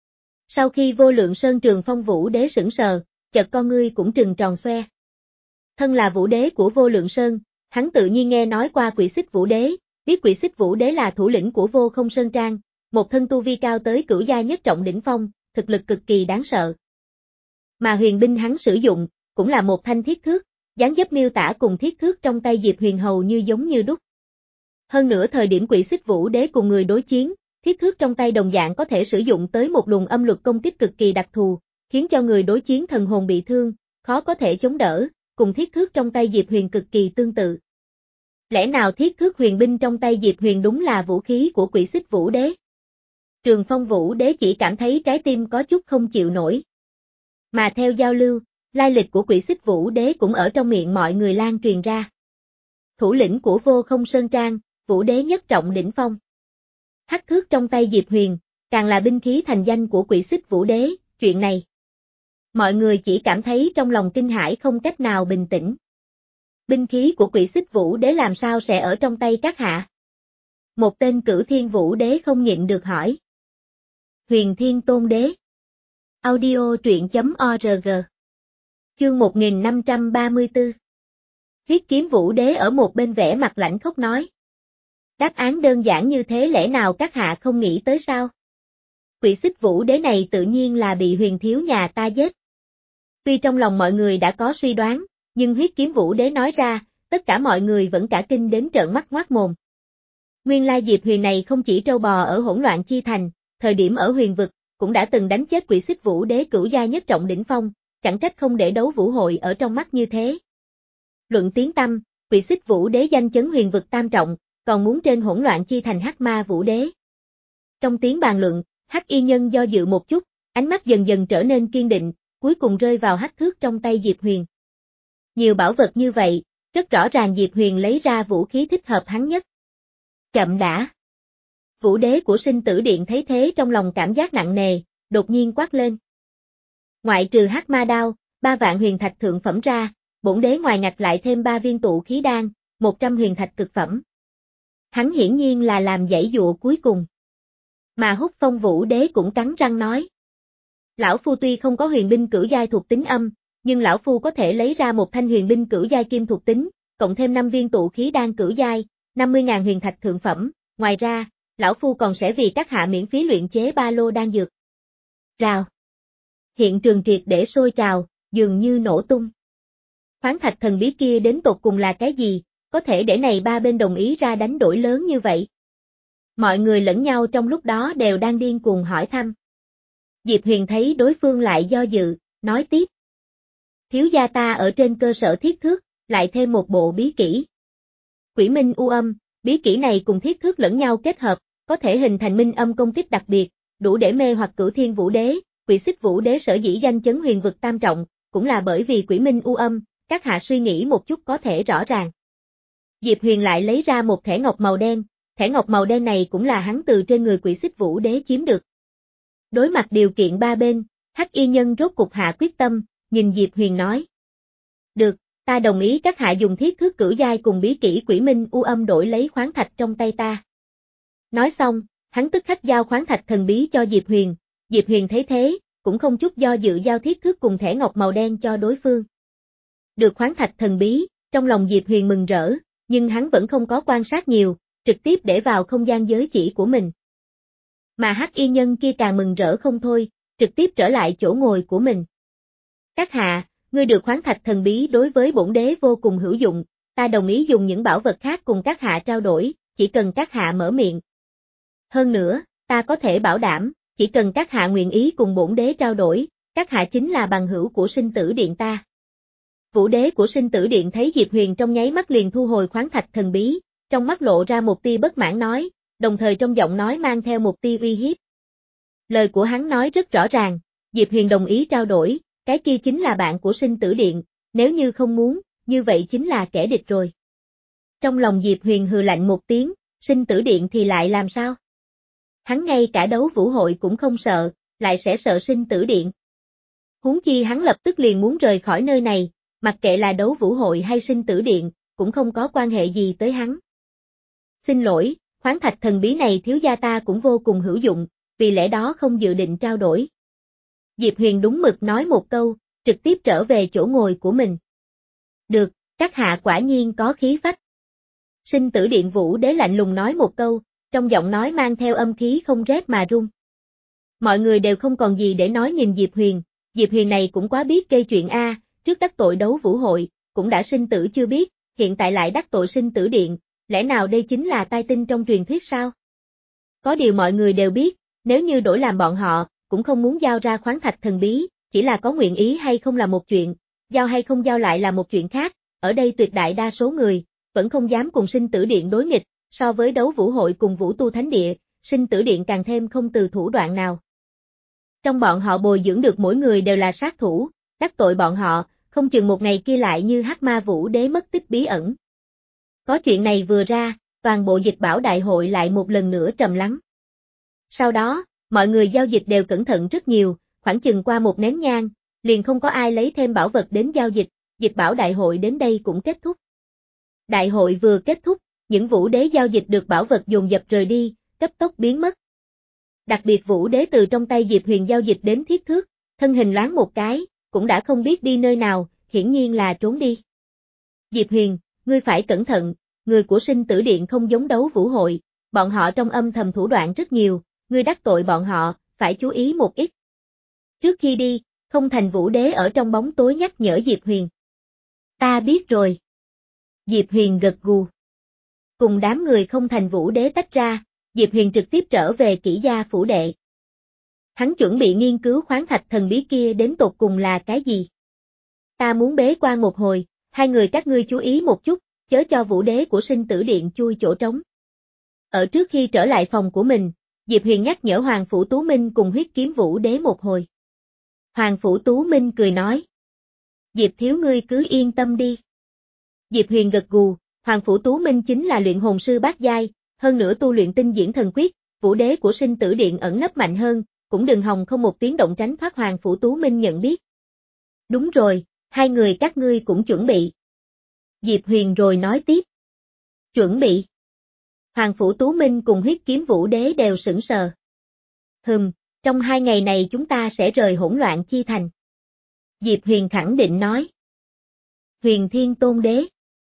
Sau khi Vô Lượng Sơn Trường Phong Vũ Đế sững sờ, chợt con ngươi cũng trừng tròn xoe. Thân là Vũ Đế của Vô Lượng Sơn, hắn tự nhiên nghe nói qua quỷ xích Vũ Đế, biết quỷ xích Vũ Đế là thủ lĩnh của Vô Không Sơn Trang, một thân tu vi cao tới cửu giai nhất trọng đỉnh phong, thực lực cực kỳ đáng sợ. Mà huyền binh hắn sử dụng, cũng là một thanh thiết thước, dáng dấp miêu tả cùng thiết thước trong tay Diệp Huyền hầu như giống như đúc. Hơn nữa thời điểm quỷ xích Vũ Đế cùng người đối chiến, thiết thước trong tay đồng dạng có thể sử dụng tới một luồng âm luật công kích cực kỳ đặc thù, khiến cho người đối chiến thần hồn bị thương, khó có thể chống đỡ, cùng thiết thước trong tay Diệp Huyền cực kỳ tương tự. Lẽ nào thiết thước huyền binh trong tay Diệp Huyền đúng là vũ khí của quỷ xích Vũ Đế? Trường Phong Vũ Đế chỉ cảm thấy trái tim có chút không chịu nổi. Mà theo giao lưu, lai lịch của quỷ xích Vũ Đế cũng ở trong miệng mọi người lan truyền ra. Thủ lĩnh của Vô Không Sơn Trang, Vũ Đế nhất trọng đỉnh phong. Hắc thước trong tay Diệp Huyền, càng là binh khí thành danh của quỷ xích Vũ Đế, chuyện này. Mọi người chỉ cảm thấy trong lòng kinh hãi không cách nào bình tĩnh. Binh khí của quỷ xích Vũ Đế làm sao sẽ ở trong tay các hạ? Một tên Cửu Thiên Vũ Đế không nhịn được hỏi. Huyền Thiên Tôn Đế. Audio truyện chấm org. Chương một nghìn năm trăm ba mươi tư. Huyết kiếm Vũ Đế ở một bên vẻ mặt lạnh khốc nói. Đáp án đơn giản như thế lẽ nào các hạ không nghĩ tới sao? Quỷ xích Vũ Đế này tự nhiên là bị Huyền thiếu nhà ta giết. Tuy trong lòng mọi người đã có suy đoán, nhưng huyết kiếm Vũ Đế nói ra, tất cả mọi người vẫn cả kinh đến trợn mắt ngoác mồm. Nguyên lai Diệp Huyền này không chỉ trâu bò ở hỗn loạn chi thành, thời điểm ở huyền vực, cũng đã từng đánh chết quỷ xích Vũ Đế cửu giai nhất trọng đỉnh phong, chẳng trách không để đấu vũ hội ở trong mắt như thế. Luận tiếng tăm, quỷ xích Vũ Đế danh chấn huyền vực tam trọng, còn muốn trên hỗn loạn chi thành Hắc Ma Vũ Đế. Trong tiếng bàn luận, Hắc Y Nhân do dự một chút, ánh mắt dần dần trở nên kiên định, cuối cùng rơi vào hắc thước trong tay Diệp Huyền. Nhiều bảo vật như vậy, rất rõ ràng Diệp Huyền lấy ra vũ khí thích hợp hắn nhất. Chậm đã. Vũ Đế của Sinh Tử Điện thấy thế trong lòng cảm giác nặng nề, đột nhiên quát lên. Ngoại trừ Hắc Ma đao, ba vạn huyền thạch thượng phẩm ra, bổn đế ngoài ngạch lại thêm ba viên tụ khí đan, một trăm huyền thạch cực phẩm. Hắn hiển nhiên là làm giãy dụa cuối cùng. Mà Húc Phong Vũ Đế cũng cắn răng nói. Lão Phu tuy không có huyền binh cửu giai thuộc tính âm, nhưng Lão Phu có thể lấy ra một thanh huyền binh cửu giai kim thuộc tính, cộng thêm năm viên tụ khí đan cửu giai, năm mươi nghìn huyền thạch thượng phẩm, ngoài ra, Lão Phu còn sẽ vì các hạ miễn phí luyện chế ba lô đan dược. Rào. Hiện trường triệt để sôi trào, dường như nổ tung. Khoáng thạch thần bí kia đến tột cùng là cái gì, có thể để này ba bên đồng ý ra đánh đổi lớn như vậy? Mọi người lẫn nhau trong lúc đó đều đang điên cuồng hỏi thăm. Diệp Huyền thấy đối phương lại do dự, nói tiếp. Thiếu gia ta ở trên cơ sở thiết thước, lại thêm một bộ bí kỹ. Quỷ minh u âm, bí kỹ này cùng thiết thước lẫn nhau kết hợp, có thể hình thành minh âm công kích đặc biệt, đủ để mê hoặc Cửu Thiên Vũ Đế. Quỷ Xích Vũ Đế sở dĩ danh chấn huyền vực tam trọng, cũng là bởi vì quỷ minh u âm, các hạ suy nghĩ một chút có thể rõ ràng. Diệp Huyền lại lấy ra một thẻ ngọc màu đen, thẻ ngọc màu đen này cũng là hắn từ trên người Quỷ Xích Vũ Đế chiếm được. Đối mặt điều kiện ba bên, Hắc Y Nhân rốt cục hạ quyết tâm, nhìn Diệp Huyền nói. Được, ta đồng ý các hạ dùng thiết thước cửu giai cùng bí kỹ quỷ minh u âm đổi lấy khoáng thạch trong tay ta. Nói xong, hắn tức khắc giao khoáng thạch thần bí cho Diệp Huyền, Diệp Huyền thấy thế, cũng không chút do dự giao thiết thước cùng thẻ ngọc màu đen cho đối phương. Được khoáng thạch thần bí, trong lòng Diệp Huyền mừng rỡ, nhưng hắn vẫn không có quan sát nhiều, trực tiếp để vào không gian giới chỉ của mình. Mà Hắc Y Nhân kia càng mừng rỡ không thôi, trực tiếp trở lại chỗ ngồi của mình. Các hạ, ngươi được khoáng thạch thần bí đối với bổn đế vô cùng hữu dụng, ta đồng ý dùng những bảo vật khác cùng các hạ trao đổi, chỉ cần các hạ mở miệng. Hơn nữa, ta có thể bảo đảm, chỉ cần các hạ nguyện ý cùng bổn đế trao đổi, các hạ chính là bằng hữu của sinh tử điện ta. Vũ đế của sinh tử điện thấy Diệp Huyền trong nháy mắt liền thu hồi khoáng thạch thần bí, trong mắt lộ ra một tia bất mãn nói, đồng thời trong giọng nói mang theo một tia uy hiếp. Lời của hắn nói rất rõ ràng, Diệp Huyền đồng ý trao đổi, cái kia chính là bạn của sinh tử điện, nếu như không muốn, như vậy chính là kẻ địch rồi. Trong lòng Diệp Huyền hừ lạnh một tiếng, sinh tử điện thì lại làm sao? Hắn ngay cả đấu vũ hội cũng không sợ, lại sẽ sợ sinh tử điện. Huống chi hắn lập tức liền muốn rời khỏi nơi này, mặc kệ là đấu vũ hội hay sinh tử điện, cũng không có quan hệ gì tới hắn. Xin lỗi, khoáng thạch thần bí này thiếu gia ta cũng vô cùng hữu dụng, vì lẽ đó không dự định trao đổi. Diệp Huyền đúng mực nói một câu, trực tiếp trở về chỗ ngồi của mình. Được, các hạ quả nhiên có khí phách. Sinh tử điện Vũ đế lạnh lùng nói một câu, trong giọng nói mang theo âm khí không rét mà run. Mọi người đều không còn gì để nói nhìn Diệp Huyền, Diệp Huyền này cũng quá biết gây chuyện a, trước đắc tội đấu vũ hội, cũng đã sinh tử chưa biết, hiện tại lại đắc tội sinh tử điện, lẽ nào đây chính là tai tinh trong truyền thuyết sao? Có điều mọi người đều biết, nếu như đổi làm bọn họ, cũng không muốn giao ra khoáng thạch thần bí, chỉ là có nguyện ý hay không là một chuyện, giao hay không giao lại là một chuyện khác, ở đây tuyệt đại đa số người, vẫn không dám cùng sinh tử điện đối nghịch, so với đấu vũ hội cùng vũ tu thánh địa, sinh tử điện càng thêm không từ thủ đoạn nào. Trong bọn họ bồi dưỡng được mỗi người đều là sát thủ, đắc tội bọn họ, không chừng một ngày kia lại như Hắc Ma Vũ đế mất tích bí ẩn. Có chuyện này vừa ra, toàn bộ dịch bảo đại hội lại một lần nữa trầm lắng. Sau đó, mọi người giao dịch đều cẩn thận rất nhiều, khoảng chừng qua một nén nhang, liền không có ai lấy thêm bảo vật đến giao dịch, dịch bảo đại hội đến đây cũng kết thúc. Đại hội vừa kết thúc, những vũ đế giao dịch được bảo vật dồn dập rời đi, cấp tốc biến mất. Đặc biệt vũ đế từ trong tay Diệp Huyền giao dịch đến thiết thước, thân hình loáng một cái, cũng đã không biết đi nơi nào, hiển nhiên là trốn đi. Diệp Huyền, ngươi phải cẩn thận, người của sinh tử điện không giống đấu vũ hội, bọn họ trong âm thầm thủ đoạn rất nhiều, ngươi đắc tội bọn họ, phải chú ý một ít. Trước khi đi, Không Thành Vũ đế ở trong bóng tối nhắc nhở Diệp Huyền. Ta biết rồi. Diệp Huyền gật gù. Cùng đám người Không Thành Vũ đế tách ra, Diệp Huyền trực tiếp trở về Kỷ gia phủ đệ. Hắn chuẩn bị nghiên cứu khoáng thạch thần bí kia đến tột cùng là cái gì. Ta muốn bế quan một hồi, hai người các ngươi chú ý một chút, chớ cho Vũ đế của sinh tử điện chui chỗ trống. Ở trước khi trở lại phòng của mình, Diệp Huyền nhắc nhở Hoàng Phủ Tú Minh cùng huyết kiếm Vũ đế một hồi. Hoàng Phủ Tú Minh cười nói. Diệp thiếu ngươi cứ yên tâm đi. Diệp Huyền gật gù, Hoàng Phủ Tú Minh chính là luyện hồn sư bát giai, hơn nữa tu luyện tinh diễn thần quyết, Vũ đế của sinh tử điện ẩn nấp mạnh hơn, cũng đừng hòng không một tiếng động tránh thoát Hoàng Phủ Tú Minh nhận biết. Đúng rồi, hai người các ngươi cũng chuẩn bị. Diệp Huyền rồi nói tiếp. Chuẩn bị. Hoàng Phủ Tú Minh cùng huyết kiếm Vũ đế đều sững sờ. Hừm, trong hai ngày này chúng ta sẽ rời hỗn loạn chi thành. Diệp Huyền khẳng định nói. Huyền Thiên Tôn Đế.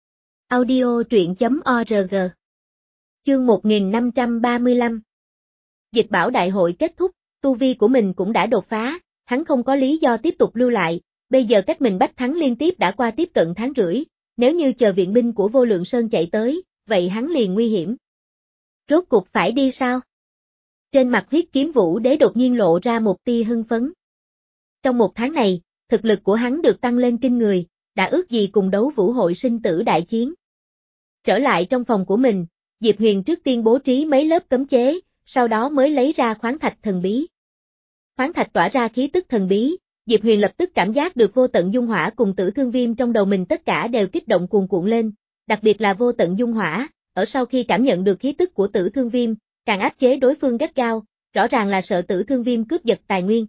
Audio truyện chấm org. Chương một nghìn năm trăm ba mươi lăm. Dịch bảo đại hội kết thúc, tu vi của mình cũng đã đột phá, hắn không có lý do tiếp tục lưu lại, bây giờ cách mình bách thắng liên tiếp đã qua tiếp cận tháng rưỡi, nếu như chờ viện binh của Vô Lượng Sơn chạy tới, vậy hắn liền nguy hiểm. Rốt cuộc phải đi sao? Trên mặt Huyết Kiếm Vũ Đế đột nhiên lộ ra một tia hưng phấn. Trong một tháng này, thực lực của hắn được tăng lên kinh người, đã ước gì cùng đấu vũ hội sinh tử đại chiến. Trở lại trong phòng của mình, Diệp Huyền trước tiên bố trí mấy lớp cấm chế, sau đó mới lấy ra khoáng thạch thần bí. Khoáng thạch tỏa ra khí tức thần bí, Diệp Huyền lập tức cảm giác được vô tận dung hỏa cùng tử thương viêm trong đầu mình tất cả đều kích động cuồn cuộn lên, đặc biệt là vô tận dung hỏa, ở sau khi cảm nhận được khí tức của tử thương viêm, càng áp chế đối phương gắt gao, rõ ràng là sợ tử thương viêm cướp giật tài nguyên.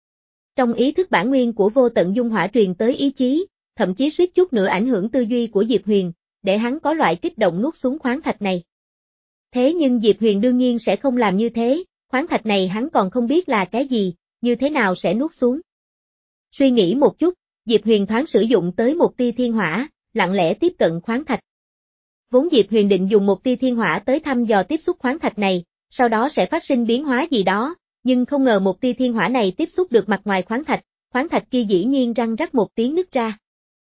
Trong ý thức bản nguyên của vô tận dung hỏa truyền tới ý chí, thậm chí suýt chút nữa ảnh hưởng tư duy của Diệp Huyền, để hắn có loại kích động nuốt xuống khoáng thạch này. Thế nhưng Diệp Huyền đương nhiên sẽ không làm như thế, khoáng thạch này hắn còn không biết là cái gì, như thế nào sẽ nuốt xuống. Suy nghĩ một chút, Diệp Huyền thoáng sử dụng tới một tia thiên hỏa, lặng lẽ tiếp cận khoáng thạch. Vốn Diệp Huyền định dùng một tia thiên hỏa tới thăm dò tiếp xúc khoáng thạch này, sau đó sẽ phát sinh biến hóa gì đó, nhưng không ngờ một tia thiên hỏa này tiếp xúc được mặt ngoài khoáng thạch, khoáng thạch kia dĩ nhiên răng rắc một tiếng nứt ra.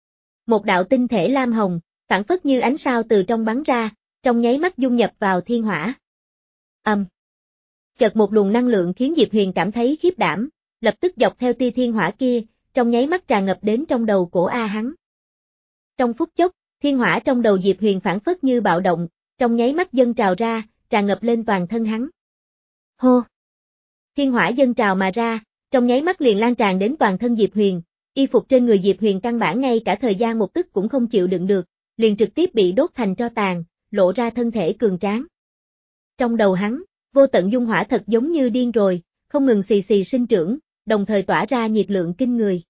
Một đạo tinh thể lam hồng, phản phất như ánh sao từ trong bắn ra, trong nháy mắt dung nhập vào thiên hỏa. Âm. Um. Chợt một luồng năng lượng khiến Diệp Huyền cảm thấy khiếp đảm, lập tức dọc theo tia thiên hỏa kia, trong nháy mắt tràn ngập đến trong đầu cổ A hắn. Trong phút chốc, thiên hỏa trong đầu Diệp Huyền phản phất như bạo động, trong nháy mắt dâng trào ra, tràn ngập lên toàn thân hắn. Hô! Thiên hỏa dâng trào mà ra, trong nháy mắt liền lan tràn đến toàn thân Diệp Huyền, y phục trên người Diệp Huyền căn bản ngay cả thời gian một tức cũng không chịu đựng được, liền trực tiếp bị đốt thành tro tàn, lộ ra thân thể cường tráng. Trong đầu hắn, vô tận dung hỏa thật giống như điên rồi, không ngừng xì xì sinh trưởng, đồng thời tỏa ra nhiệt lượng kinh người.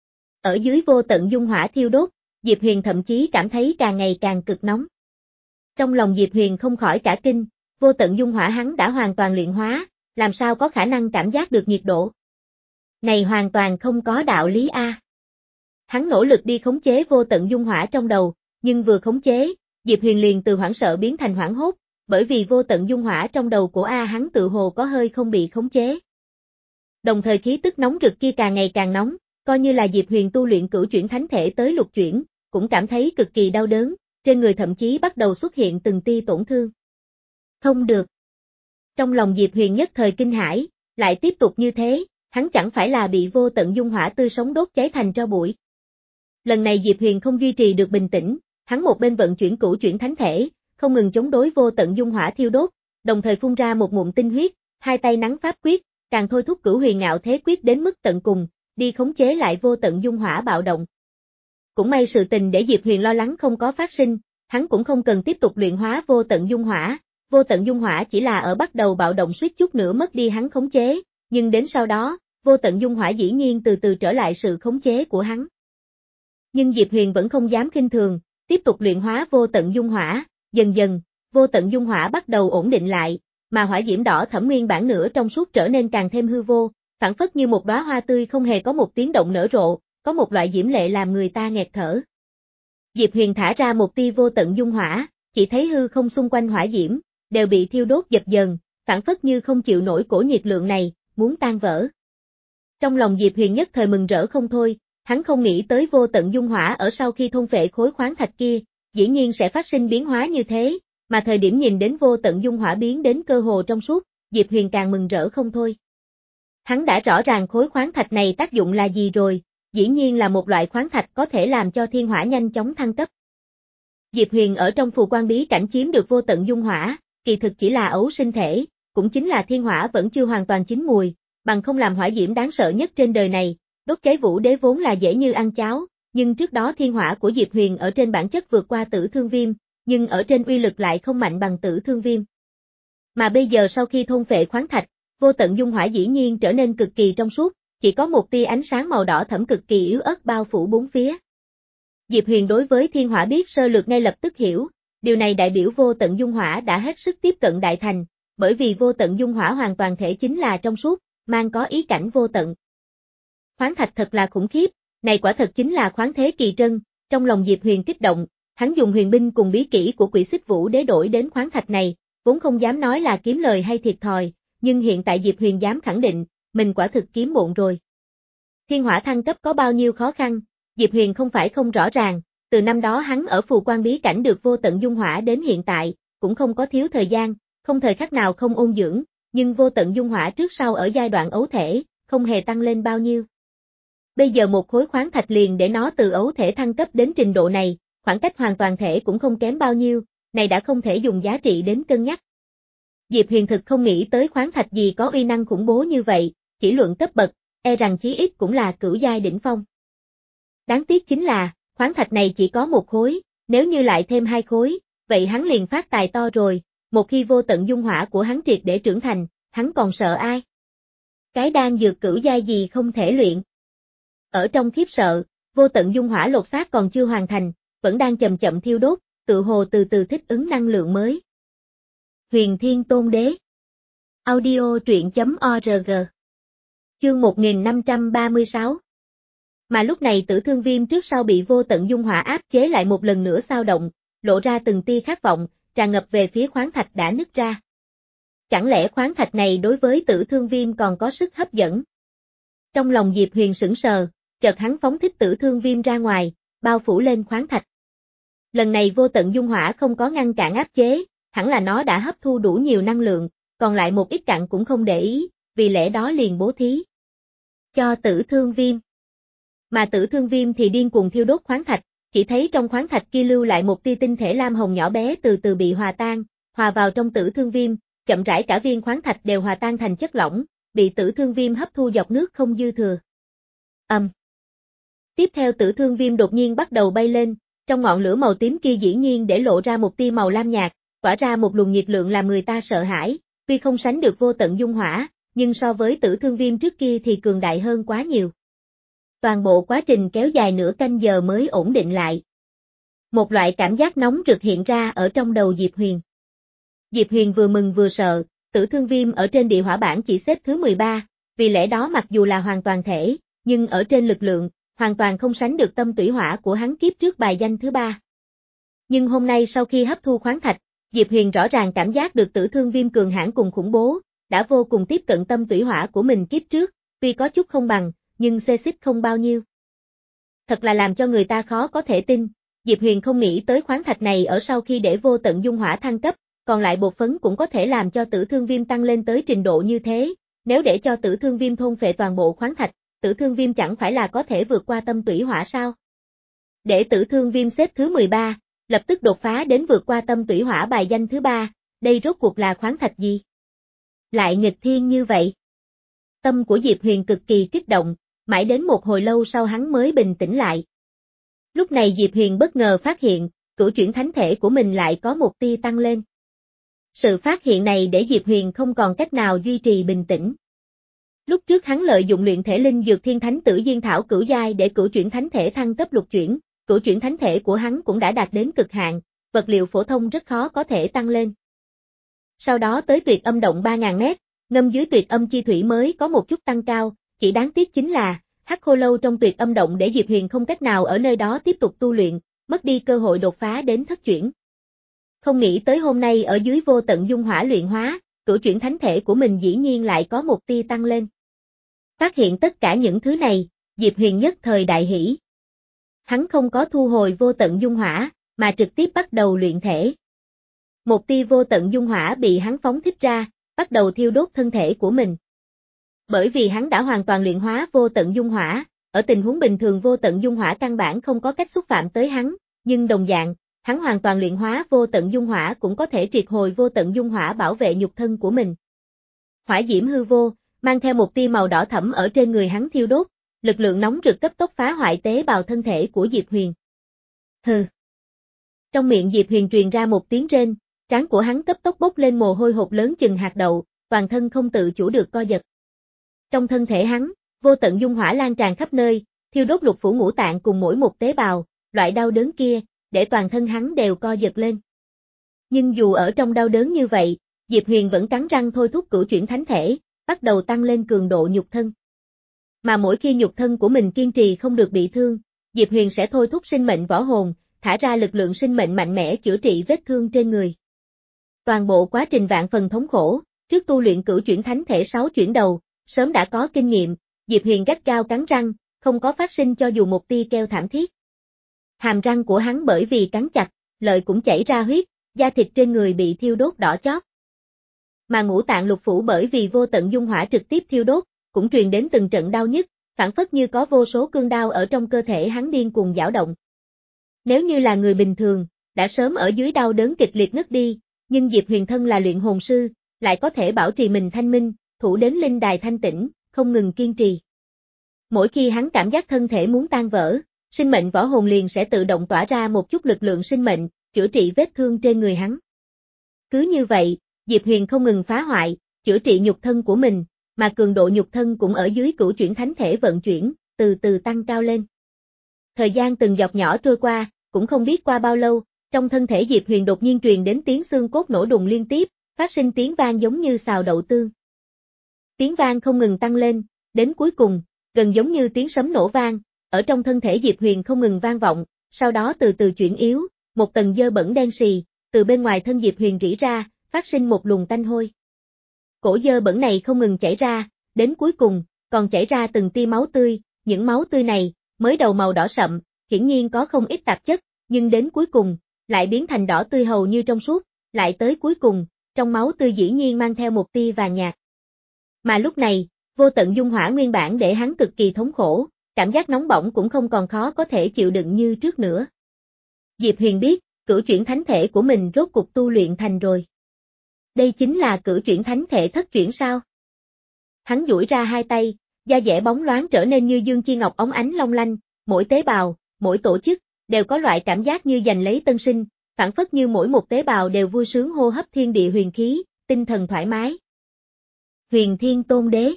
Ở dưới vô tận dung hỏa thiêu đốt, Diệp Huyền thậm chí cảm thấy càng ngày càng cực nóng. Trong lòng Diệp Huyền không khỏi cả kinh, vô tận dung hỏa hắn đã hoàn toàn luyện hóa, làm sao có khả năng cảm giác được nhiệt độ. Này hoàn toàn không có đạo lý a. Hắn nỗ lực đi khống chế vô tận dung hỏa trong đầu, nhưng vừa khống chế, Diệp Huyền liền từ hoảng sợ biến thành hoảng hốt, bởi vì vô tận dung hỏa trong đầu của A hắn tự hồ có hơi không bị khống chế. Đồng thời khí tức nóng rực kia càng ngày càng nóng, coi như là Diệp Huyền tu luyện cửu chuyển thánh thể tới lục chuyển, cũng cảm thấy cực kỳ đau đớn, trên người thậm chí bắt đầu xuất hiện từng tia tổn thương. Không được. Trong lòng Diệp Huyền nhất thời kinh hãi, lại tiếp tục như thế, hắn chẳng phải là bị vô tận dung hỏa tươi sống đốt cháy thành tro bụi. Lần này Diệp Huyền không duy trì được bình tĩnh, hắn một bên vận chuyển cửu chuyển thánh thể, không ngừng chống đối vô tận dung hỏa thiêu đốt, đồng thời phun ra một ngụm tinh huyết, hai tay nắm pháp quyết, càng thôi thúc cửu huyền ngạo thế quyết đến mức tận cùng, đi khống chế lại vô tận dung hỏa bạo động. Cũng may sự tình để Diệp Huyền lo lắng không có phát sinh, hắn cũng không cần tiếp tục luyện hóa vô tận dung hỏa, vô tận dung hỏa chỉ là ở bắt đầu bạo động suýt chút nữa mất đi hắn khống chế, nhưng đến sau đó, vô tận dung hỏa dĩ nhiên từ từ trở lại sự khống chế của hắn. Nhưng Diệp Huyền vẫn không dám khinh thường, tiếp tục luyện hóa vô tận dung hỏa, dần dần, vô tận dung hỏa bắt đầu ổn định lại, mà hỏa diễm đỏ thẫm nguyên bản nửa trong suốt trở nên càng thêm hư vô, phản phất như một đóa hoa tươi không hề có một tiếng động nở rộ, có một loại diễm lệ làm người ta nghẹt thở. Diệp Huyền thả ra một tia vô tận dung hỏa, chỉ thấy hư không xung quanh hỏa diễm đều bị thiêu đốt dập dờn, phản phất như không chịu nổi cổ nhiệt lượng này, muốn tan vỡ. Trong lòng Diệp Huyền nhất thời mừng rỡ không thôi, hắn không nghĩ tới vô tận dung hỏa ở sau khi thôn phệ khối khoáng thạch kia, dĩ nhiên sẽ phát sinh biến hóa như thế, mà thời điểm nhìn đến vô tận dung hỏa biến đến cơ hồ trong suốt, Diệp Huyền càng mừng rỡ không thôi. Hắn đã rõ ràng khối khoáng thạch này tác dụng là gì rồi, dĩ nhiên là một loại khoáng thạch có thể làm cho thiên hỏa nhanh chóng thăng cấp. Diệp Huyền ở trong phù quan bí cảnh chiếm được vô tận dung hỏa, kỳ thực chỉ là ấu sinh thể, cũng chính là thiên hỏa vẫn chưa hoàn toàn chín mùi, bằng không làm hỏa diễm đáng sợ nhất trên đời này, đốt cháy vũ đế vốn là dễ như ăn cháo, nhưng trước đó thiên hỏa của Diệp Huyền ở trên bản chất vượt qua tử thương viêm, nhưng ở trên uy lực lại không mạnh bằng tử thương viêm. Mà bây giờ sau khi thôn phệ khoáng thạch, vô tận dung hỏa dĩ nhiên trở nên cực kỳ trong suốt, chỉ có một tia ánh sáng màu đỏ thẫm cực kỳ yếu ớt bao phủ bốn phía. Diệp Huyền đối với thiên hỏa biết sơ lược ngay lập tức hiểu, điều này đại biểu vô tận dung hỏa đã hết sức tiếp cận đại thành, bởi vì vô tận dung hỏa hoàn toàn thể chính là trong suốt, mang có ý cảnh vô tận. Khoáng thạch thật là khủng khiếp, này quả thật chính là khoáng thế kỳ trân, trong lòng Diệp Huyền kích động, hắn dùng huyền binh cùng bí kỹ của Quỷ Xích Vũ Đế đổi đến khoáng thạch này, vốn không dám nói là kiếm lời hay thiệt thòi, nhưng hiện tại Diệp Huyền dám khẳng định, mình quả thực kiếm bộn rồi. Thiên hỏa thăng cấp có bao nhiêu khó khăn, Diệp Huyền không phải không rõ ràng, từ năm đó hắn ở phù quan bí cảnh được vô tận dung hỏa đến hiện tại, cũng không có thiếu thời gian, không thời khắc nào không ôn dưỡng, nhưng vô tận dung hỏa trước sau ở giai đoạn ấu thể, không hề tăng lên bao nhiêu. Bây giờ một khối khoáng thạch liền để nó từ ấu thể thăng cấp đến trình độ này, khoảng cách hoàn toàn thể cũng không kém bao nhiêu, này đã không thể dùng giá trị đến cân nhắc. Diệp Huyền thực không nghĩ tới khoáng thạch gì có uy năng khủng bố như vậy, chỉ luận cấp bậc, e rằng chí ít cũng là cửu giai đỉnh phong. Đáng tiếc chính là, khoáng thạch này chỉ có một khối, nếu như lại thêm hai khối, vậy hắn liền phát tài to rồi, một khi vô tận dung hỏa của hắn triệt để trưởng thành, hắn còn sợ ai? Cái đan dược cửu giai gì không thể luyện? Ở trong khiếp sợ, vô tận dung hỏa lột xác còn chưa hoàn thành, vẫn đang chậm chậm thiêu đốt, tự hồ từ từ thích ứng năng lượng mới. Huyền Thiên Tôn Đế. Audio truyện chấm org. Chương một nghìn năm trăm ba mươi sáu. Mà lúc này Tử Thương Viêm trước sau bị vô tận dung hỏa áp chế lại một lần nữa xao động, lộ ra từng tia khát vọng, tràn ngập về phía khoáng thạch đã nứt ra. Chẳng lẽ khoáng thạch này đối với Tử Thương Viêm còn có sức hấp dẫn? Trong lòng Diệp Huyền sững sờ, chợt hắn phóng thích Tử Thương Viêm ra ngoài, bao phủ lên khoáng thạch. Lần này vô tận dung hỏa không có ngăn cản áp chế, hẳn là nó đã hấp thu đủ nhiều năng lượng, còn lại một ít cặn cũng không để ý, vì lẽ đó liền bố thí cho Tử Thương Viêm. Mà Tử Thương Viêm thì điên cuồng thiêu đốt khoáng thạch, chỉ thấy trong khoáng thạch kia lưu lại một tia tinh thể lam hồng nhỏ bé từ từ bị hòa tan, hòa vào trong Tử Thương Viêm, chậm rãi cả viên khoáng thạch đều hòa tan thành chất lỏng, bị Tử Thương Viêm hấp thu dọc nước không dư thừa. Ầm. Um. Tiếp theo Tử Thương Viêm đột nhiên bắt đầu bay lên, trong ngọn lửa màu tím kia dĩ nhiên để lộ ra một tia màu lam nhạt, tỏa ra một luồng nhiệt lượng làm người ta sợ hãi, tuy không sánh được vô tận dung hỏa, nhưng so với Tử Thương Viêm trước kia thì cường đại hơn quá nhiều. Toàn bộ quá trình kéo dài nửa canh giờ mới ổn định lại. Một loại cảm giác nóng rực hiện ra ở trong đầu Diệp Huyền. Diệp Huyền vừa mừng vừa sợ, Tử Thương Viêm ở trên địa hỏa bảng chỉ xếp thứ mười ba, vì lẽ đó mặc dù là hoàn toàn thể, nhưng ở trên lực lượng, hoàn toàn không sánh được tâm tủy hỏa của hắn kiếp trước bài danh thứ ba. Nhưng hôm nay sau khi hấp thu khoáng thạch, Diệp Huyền rõ ràng cảm giác được Tử Thương Viêm cường hãn cùng khủng bố, đã vô cùng tiếp cận tâm tủy hỏa của mình kiếp trước, tuy có chút không bằng, nhưng xê xích không bao nhiêu. Thật là làm cho người ta khó có thể tin, Diệp Huyền không nghĩ tới khoáng thạch này ở sau khi để vô tận dung hỏa thăng cấp, còn lại bột phấn cũng có thể làm cho Tử Thương Viêm tăng lên tới trình độ như thế, nếu để cho Tử Thương Viêm thôn phệ toàn bộ khoáng thạch, Tử Thương Viêm chẳng phải là có thể vượt qua tâm tủy hỏa sao? Để Tử Thương Viêm xếp thứ mười ba, lập tức đột phá đến vượt qua tâm tủy hỏa bài danh thứ ba, đây rốt cuộc là khoáng thạch gì? Lại nghịch thiên như vậy. Tâm của Diệp Huyền cực kỳ kích động, mãi đến một hồi lâu sau hắn mới bình tĩnh lại. Lúc này Diệp Huyền bất ngờ phát hiện, cửu chuyển thánh thể của mình lại có một tia tăng lên. Sự phát hiện này để Diệp Huyền không còn cách nào duy trì bình tĩnh. Lúc trước hắn lợi dụng luyện thể linh dược thiên thánh tử diên thảo cửu giai để cửu chuyển thánh thể thăng cấp lục chuyển, cửu chuyển thánh thể của hắn cũng đã đạt đến cực hạn, vật liệu phổ thông rất khó có thể tăng lên. Sau đó tới tuyệt âm động ba nghìn mét, ngâm dưới tuyệt âm chi thủy mới có một chút tăng cao, chỉ đáng tiếc chính là, hắc khô lâu trong tuyệt âm động để Diệp Huyền không cách nào ở nơi đó tiếp tục tu luyện, mất đi cơ hội đột phá đến thất chuyển. Không nghĩ tới hôm nay ở dưới vô tận dung hỏa luyện hóa, cửu chuyển thánh thể của mình dĩ nhiên lại có một tia tăng lên. Phát hiện tất cả những thứ này, Diệp Huyền nhất thời đại hỉ. Hắn không có thu hồi vô tận dung hỏa, mà trực tiếp bắt đầu luyện thể. Một tia vô tận dung hỏa bị hắn phóng thích ra, bắt đầu thiêu đốt thân thể của mình. Bởi vì hắn đã hoàn toàn luyện hóa vô tận dung hỏa, ở tình huống bình thường vô tận dung hỏa căn bản không có cách xúc phạm tới hắn, nhưng đồng dạng, hắn hoàn toàn luyện hóa vô tận dung hỏa cũng có thể triệt hồi vô tận dung hỏa bảo vệ nhục thân của mình. Hỏa diễm hư vô, mang theo một tia màu đỏ thẫm ở trên người hắn thiêu đốt, lực lượng nóng rực cấp tốc phá hoại tế bào thân thể của Diệp Huyền. Hừ. Trong miệng Diệp Huyền truyền ra một tiếng rên, trán của hắn cấp tốc bốc lên mồ hôi hột lớn chừng hạt đậu, toàn thân không tự chủ được co giật. Trong thân thể hắn, vô tận dung hỏa lan tràn khắp nơi, thiêu đốt lục phủ ngũ tạng cùng mỗi một tế bào, loại đau đớn kia, để toàn thân hắn đều co giật lên. Nhưng dù ở trong đau đớn như vậy, Diệp Huyền vẫn cắn răng thôi thúc cửu chuyển thánh thể, bắt đầu tăng lên cường độ nhục thân. Mà mỗi khi nhục thân của mình kiên trì không được bị thương, Diệp Huyền sẽ thôi thúc sinh mệnh võ hồn, thả ra lực lượng sinh mệnh mạnh mẽ chữa trị vết thương trên người. Toàn bộ quá trình vạn phần thống khổ, trước tu luyện cửu chuyển thánh thể sáu chuyển đầu, sớm đã có kinh nghiệm, Diệp Huyền gắt gao cắn răng, không có phát sinh cho dù một tia kêu thảm thiết. Hàm răng của hắn bởi vì cắn chặt, lợi cũng chảy ra huyết, da thịt trên người bị thiêu đốt đỏ chót. Mà ngũ tạng lục phủ bởi vì vô tận dung hỏa trực tiếp thiêu đốt, cũng truyền đến từng trận đau nhức, phảng phất như có vô số cương đao ở trong cơ thể hắn điên cuồng dao động. Nếu như là người bình thường, đã sớm ở dưới đau đớn kịch liệt ngất đi, nhưng Diệp Huyền thân là luyện hồn sư, lại có thể bảo trì mình thanh minh, thủ đến linh đài thanh tĩnh, không ngừng kiên trì. Mỗi khi hắn cảm giác thân thể muốn tan vỡ, sinh mệnh võ hồn liền sẽ tự động tỏa ra một chút lực lượng sinh mệnh, chữa trị vết thương trên người hắn. Cứ như vậy, Diệp Huyền không ngừng phá hoại, chữa trị nhục thân của mình, mà cường độ nhục thân cũng ở dưới cửu chuyển thánh thể vận chuyển, từ từ tăng cao lên. Thời gian từng giọt nhỏ trôi qua, cũng không biết qua bao lâu, trong thân thể Diệp Huyền đột nhiên truyền đến tiếng xương cốt nổ đùng liên tiếp, phát sinh tiếng vang giống như xào đậu tương. Tiếng vang không ngừng tăng lên, đến cuối cùng, gần giống như tiếng sấm nổ vang, ở trong thân thể Diệp Huyền không ngừng vang vọng, sau đó từ từ chuyển yếu, một tầng dơ bẩn đen xì, từ bên ngoài thân Diệp Huyền rỉ ra, phát sinh một luồng tanh hôi. Cổ dơ bẩn này không ngừng chảy ra, đến cuối cùng, còn chảy ra từng tia máu tươi, những máu tươi này, mới đầu màu đỏ sậm, hiển nhiên có không ít tạp chất, nhưng đến cuối cùng, lại biến thành đỏ tươi hầu như trong suốt, lại tới cuối cùng, trong máu tươi dĩ nhiên mang theo một tia vàng nhạt. Mà lúc này, vô tận dung hỏa nguyên bản để hắn cực kỳ thống khổ, cảm giác nóng bỏng cũng không còn khó có thể chịu đựng như trước nữa. Diệp Huyền biết, cửu chuyển thánh thể của mình rốt cục tu luyện thành rồi. Đây chính là cửu chuyển thánh thể thất chuyển sao? Hắn duỗi ra hai tay, da dẻ bóng loáng trở nên như dương chi ngọc óng ánh long lanh, mỗi tế bào, mỗi tổ chức, đều có loại cảm giác như giành lấy tân sinh, phản phất như mỗi một tế bào đều vui sướng hô hấp thiên địa huyền khí, tinh thần thoải mái. Huyền Thiên Tôn Đế.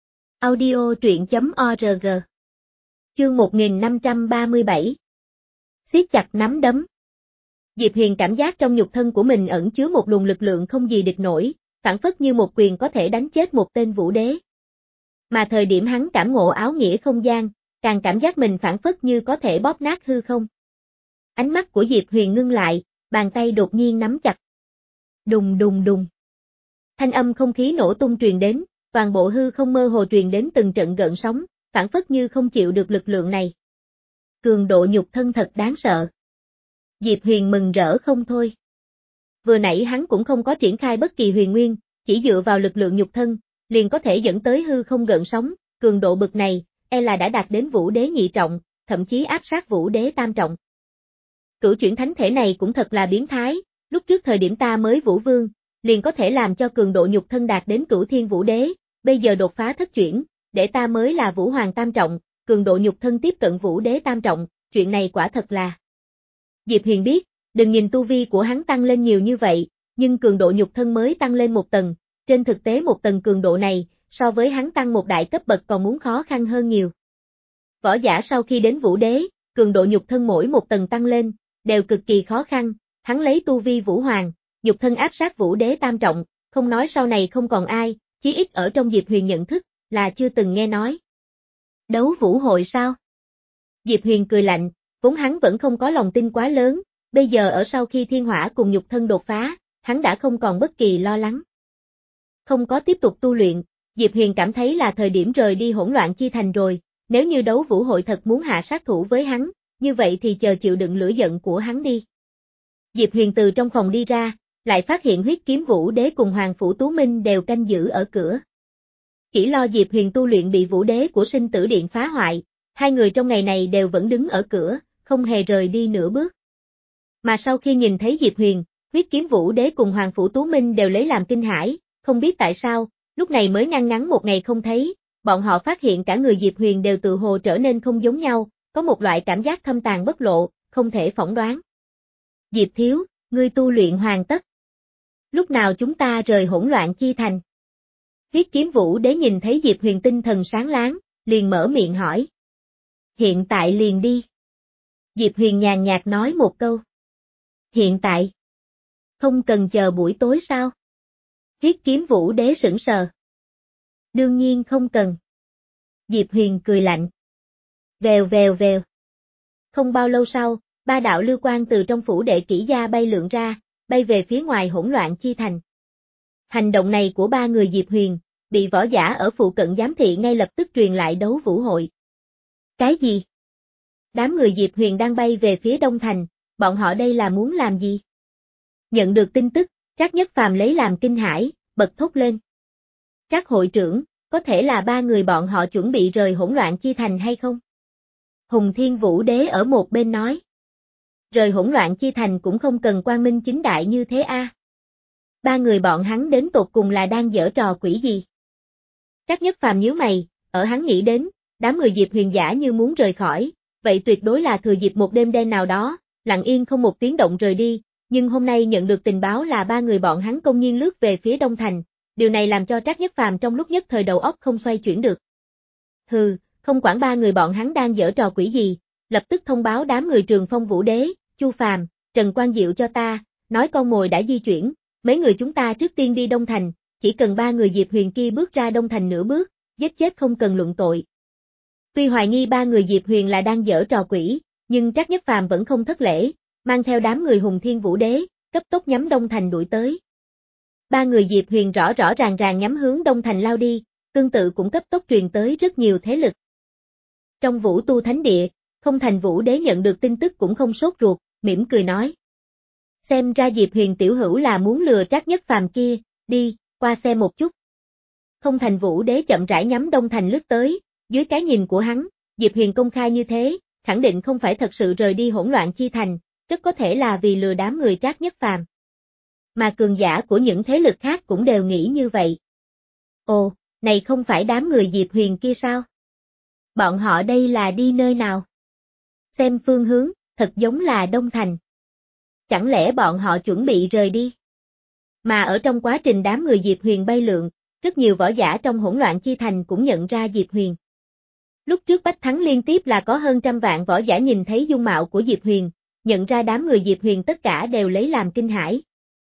Audio truyện chấm org. Chương một nghìn năm trăm ba mươi bảy. Siết chặt nắm đấm. Diệp Huyền cảm giác trong nhục thân của mình ẩn chứa một luồng lực lượng không gì địch nổi, phản phất như một quyền có thể đánh chết một tên vũ đế. Mà thời điểm hắn cảm ngộ áo nghĩa không gian, càng cảm giác mình phản phất như có thể bóp nát hư không. Ánh mắt của Diệp Huyền ngưng lại, bàn tay đột nhiên nắm chặt. Đùng đùng đùng. Thanh âm không khí nổ tung truyền đến, toàn bộ hư không mơ hồ truyền đến từng trận gợn sóng, phản phất như không chịu được lực lượng này. Cường độ nhục thân thật đáng sợ. Diệp Huyền mừng rỡ không thôi. Vừa nãy hắn cũng không có triển khai bất kỳ huyền nguyên, chỉ dựa vào lực lượng nhục thân, liền có thể dẫn tới hư không gợn sóng, cường độ bực này, e là đã đạt đến vũ đế nhị trọng, thậm chí áp sát vũ đế tam trọng. Cửu chuyển thánh thể này cũng thật là biến thái, lúc trước thời điểm ta mới vũ vương, liền có thể làm cho cường độ nhục thân đạt đến cửu thiên vũ đế, bây giờ đột phá thất chuyển, để ta mới là vũ hoàng tam trọng, cường độ nhục thân tiếp cận vũ đế tam trọng, chuyện này quả thật là. Diệp Huyền biết, đừng nhìn tu vi của hắn tăng lên nhiều như vậy, nhưng cường độ nhục thân mới tăng lên một tầng, trên thực tế một tầng cường độ này, so với hắn tăng một đại cấp bậc còn muốn khó khăn hơn nhiều. Võ giả sau khi đến vũ đế, cường độ nhục thân mỗi một tầng tăng lên, đều cực kỳ khó khăn, hắn lấy tu vi vũ hoàng, nhục thân áp sát vũ đế tam trọng, không nói sau này không còn ai, chí ít ở trong Diệp Huyền nhận thức, là chưa từng nghe nói. Đấu vũ hội sao? Diệp Huyền cười lạnh, vốn hắn vẫn không có lòng tin quá lớn, bây giờ ở sau khi thiên hỏa cùng nhục thân đột phá, hắn đã không còn bất kỳ lo lắng. Không có tiếp tục tu luyện, Diệp Huyền cảm thấy là thời điểm rời đi hỗn loạn chi thành rồi, nếu như đấu vũ hội thật muốn hạ sát thủ với hắn, như vậy thì chờ chịu đựng lửa giận của hắn đi. Diệp Huyền từ trong phòng đi ra, lại phát hiện huyết kiếm vũ đế cùng Hoàng Phủ Tú Minh đều canh giữ ở cửa. Chỉ lo Diệp Huyền tu luyện bị vũ đế của sinh tử điện phá hoại, hai người trong ngày này đều vẫn đứng ở cửa, không hề rời đi nửa bước. Mà sau khi nhìn thấy Diệp Huyền, huyết kiếm vũ đế cùng Hoàng Phủ Tú Minh đều lấy làm kinh hãi, không biết tại sao, lúc này mới ngăn ngắn một ngày không thấy, bọn họ phát hiện cả người Diệp Huyền đều tự hồ trở nên không giống nhau, có một loại cảm giác thâm tàng bất lộ, không thể phỏng đoán. Diệp thiếu, ngươi tu luyện hoàn tất. Lúc nào chúng ta rời hỗn loạn chi thành? Huyết kiếm vũ đế nhìn thấy Diệp Huyền tinh thần sáng láng, liền mở miệng hỏi. Hiện tại liền đi. Diệp Huyền nhàn nhạt nói một câu. Hiện tại? Không cần chờ buổi tối sao? Huyết kiếm vũ đế sững sờ. Đương nhiên không cần. Diệp Huyền cười lạnh. Vèo vèo vèo. Không bao lâu sau, ba đạo lưu quang từ trong phủ đệ kỷ gia bay lượn ra, bay về phía ngoài hỗn loạn chi thành. Hành động này của ba người Diệp Huyền, bị võ giả ở phụ cận giám thị ngay lập tức truyền lại đấu vũ hội. Cái gì? Đám người Diệp Huyền đang bay về phía đông thành, bọn họ đây là muốn làm gì? Nhận được tin tức, Trác Nhất Phàm lấy làm kinh hãi, bật thốt lên. Trác hội trưởng, có thể là ba người bọn họ chuẩn bị rời hỗn loạn chi thành hay không? Hùng Thiên Vũ Đế ở một bên nói. Rời hỗn loạn chi thành cũng không cần quang minh chính đại như thế a. Ba người bọn hắn đến tột cùng là đang giở trò quỷ gì? Trác Nhất Phàm nhíu mày, ở hắn nghĩ đến, đám người Diệp Huyền giả như muốn rời khỏi, vậy tuyệt đối là thừa dịp một đêm đen nào đó, lặng yên không một tiếng động rời đi, nhưng hôm nay nhận được tình báo là ba người bọn hắn công nhiên lướt về phía Đông Thành, điều này làm cho Trác Nhất Phàm trong lúc nhất thời đầu óc không xoay chuyển được. Hừ, không quản ba người bọn hắn đang giở trò quỷ gì, lập tức thông báo đám người Trường Phong Vũ Đế, Chu Phàm, Trần Quang Diệu cho ta, nói con mồi đã di chuyển, mấy người chúng ta trước tiên đi Đông Thành, chỉ cần ba người Diệp Huyền kia bước ra Đông Thành nửa bước, giết chết không cần luận tội. Tuy hoài nghi ba người Diệp Huyền là đang giở trò quỷ, nhưng Trác Nhất Phàm vẫn không thất lễ, mang theo đám người Hùng Thiên Vũ Đế, cấp tốc nhắm Đông Thành đuổi tới. Ba người Diệp Huyền rõ rõ ràng ràng nhắm hướng Đông Thành lao đi, tương tự cũng cấp tốc truyền tới rất nhiều thế lực. Trong Vũ Tu Thánh Địa, Không Thành Vũ Đế nhận được tin tức cũng không sốt ruột, mỉm cười nói. Xem ra Diệp Huyền tiểu hữu là muốn lừa Trác Nhất Phàm kia, đi, qua xem một chút. Không Thành Vũ Đế chậm rãi nhắm Đông Thành lướt tới, dưới cái nhìn của hắn, Diệp Huyền công khai như thế, khẳng định không phải thật sự rời đi hỗn loạn chi thành, rất có thể là vì lừa đám người Trác Nhất Phàm. Mà cường giả của những thế lực khác cũng đều nghĩ như vậy. Ồ, này không phải đám người Diệp Huyền kia sao? Bọn họ đây là đi nơi nào? Xem phương hướng, thật giống là Đông Thành. Chẳng lẽ bọn họ chuẩn bị rời đi? Mà ở trong quá trình đám người Diệp Huyền bay lượn, rất nhiều võ giả trong hỗn loạn chi thành cũng nhận ra Diệp Huyền. Lúc trước Bách Thắng liên tiếp là có hơn trăm vạn võ giả nhìn thấy dung mạo của Diệp Huyền, nhận ra đám người Diệp Huyền tất cả đều lấy làm kinh hãi.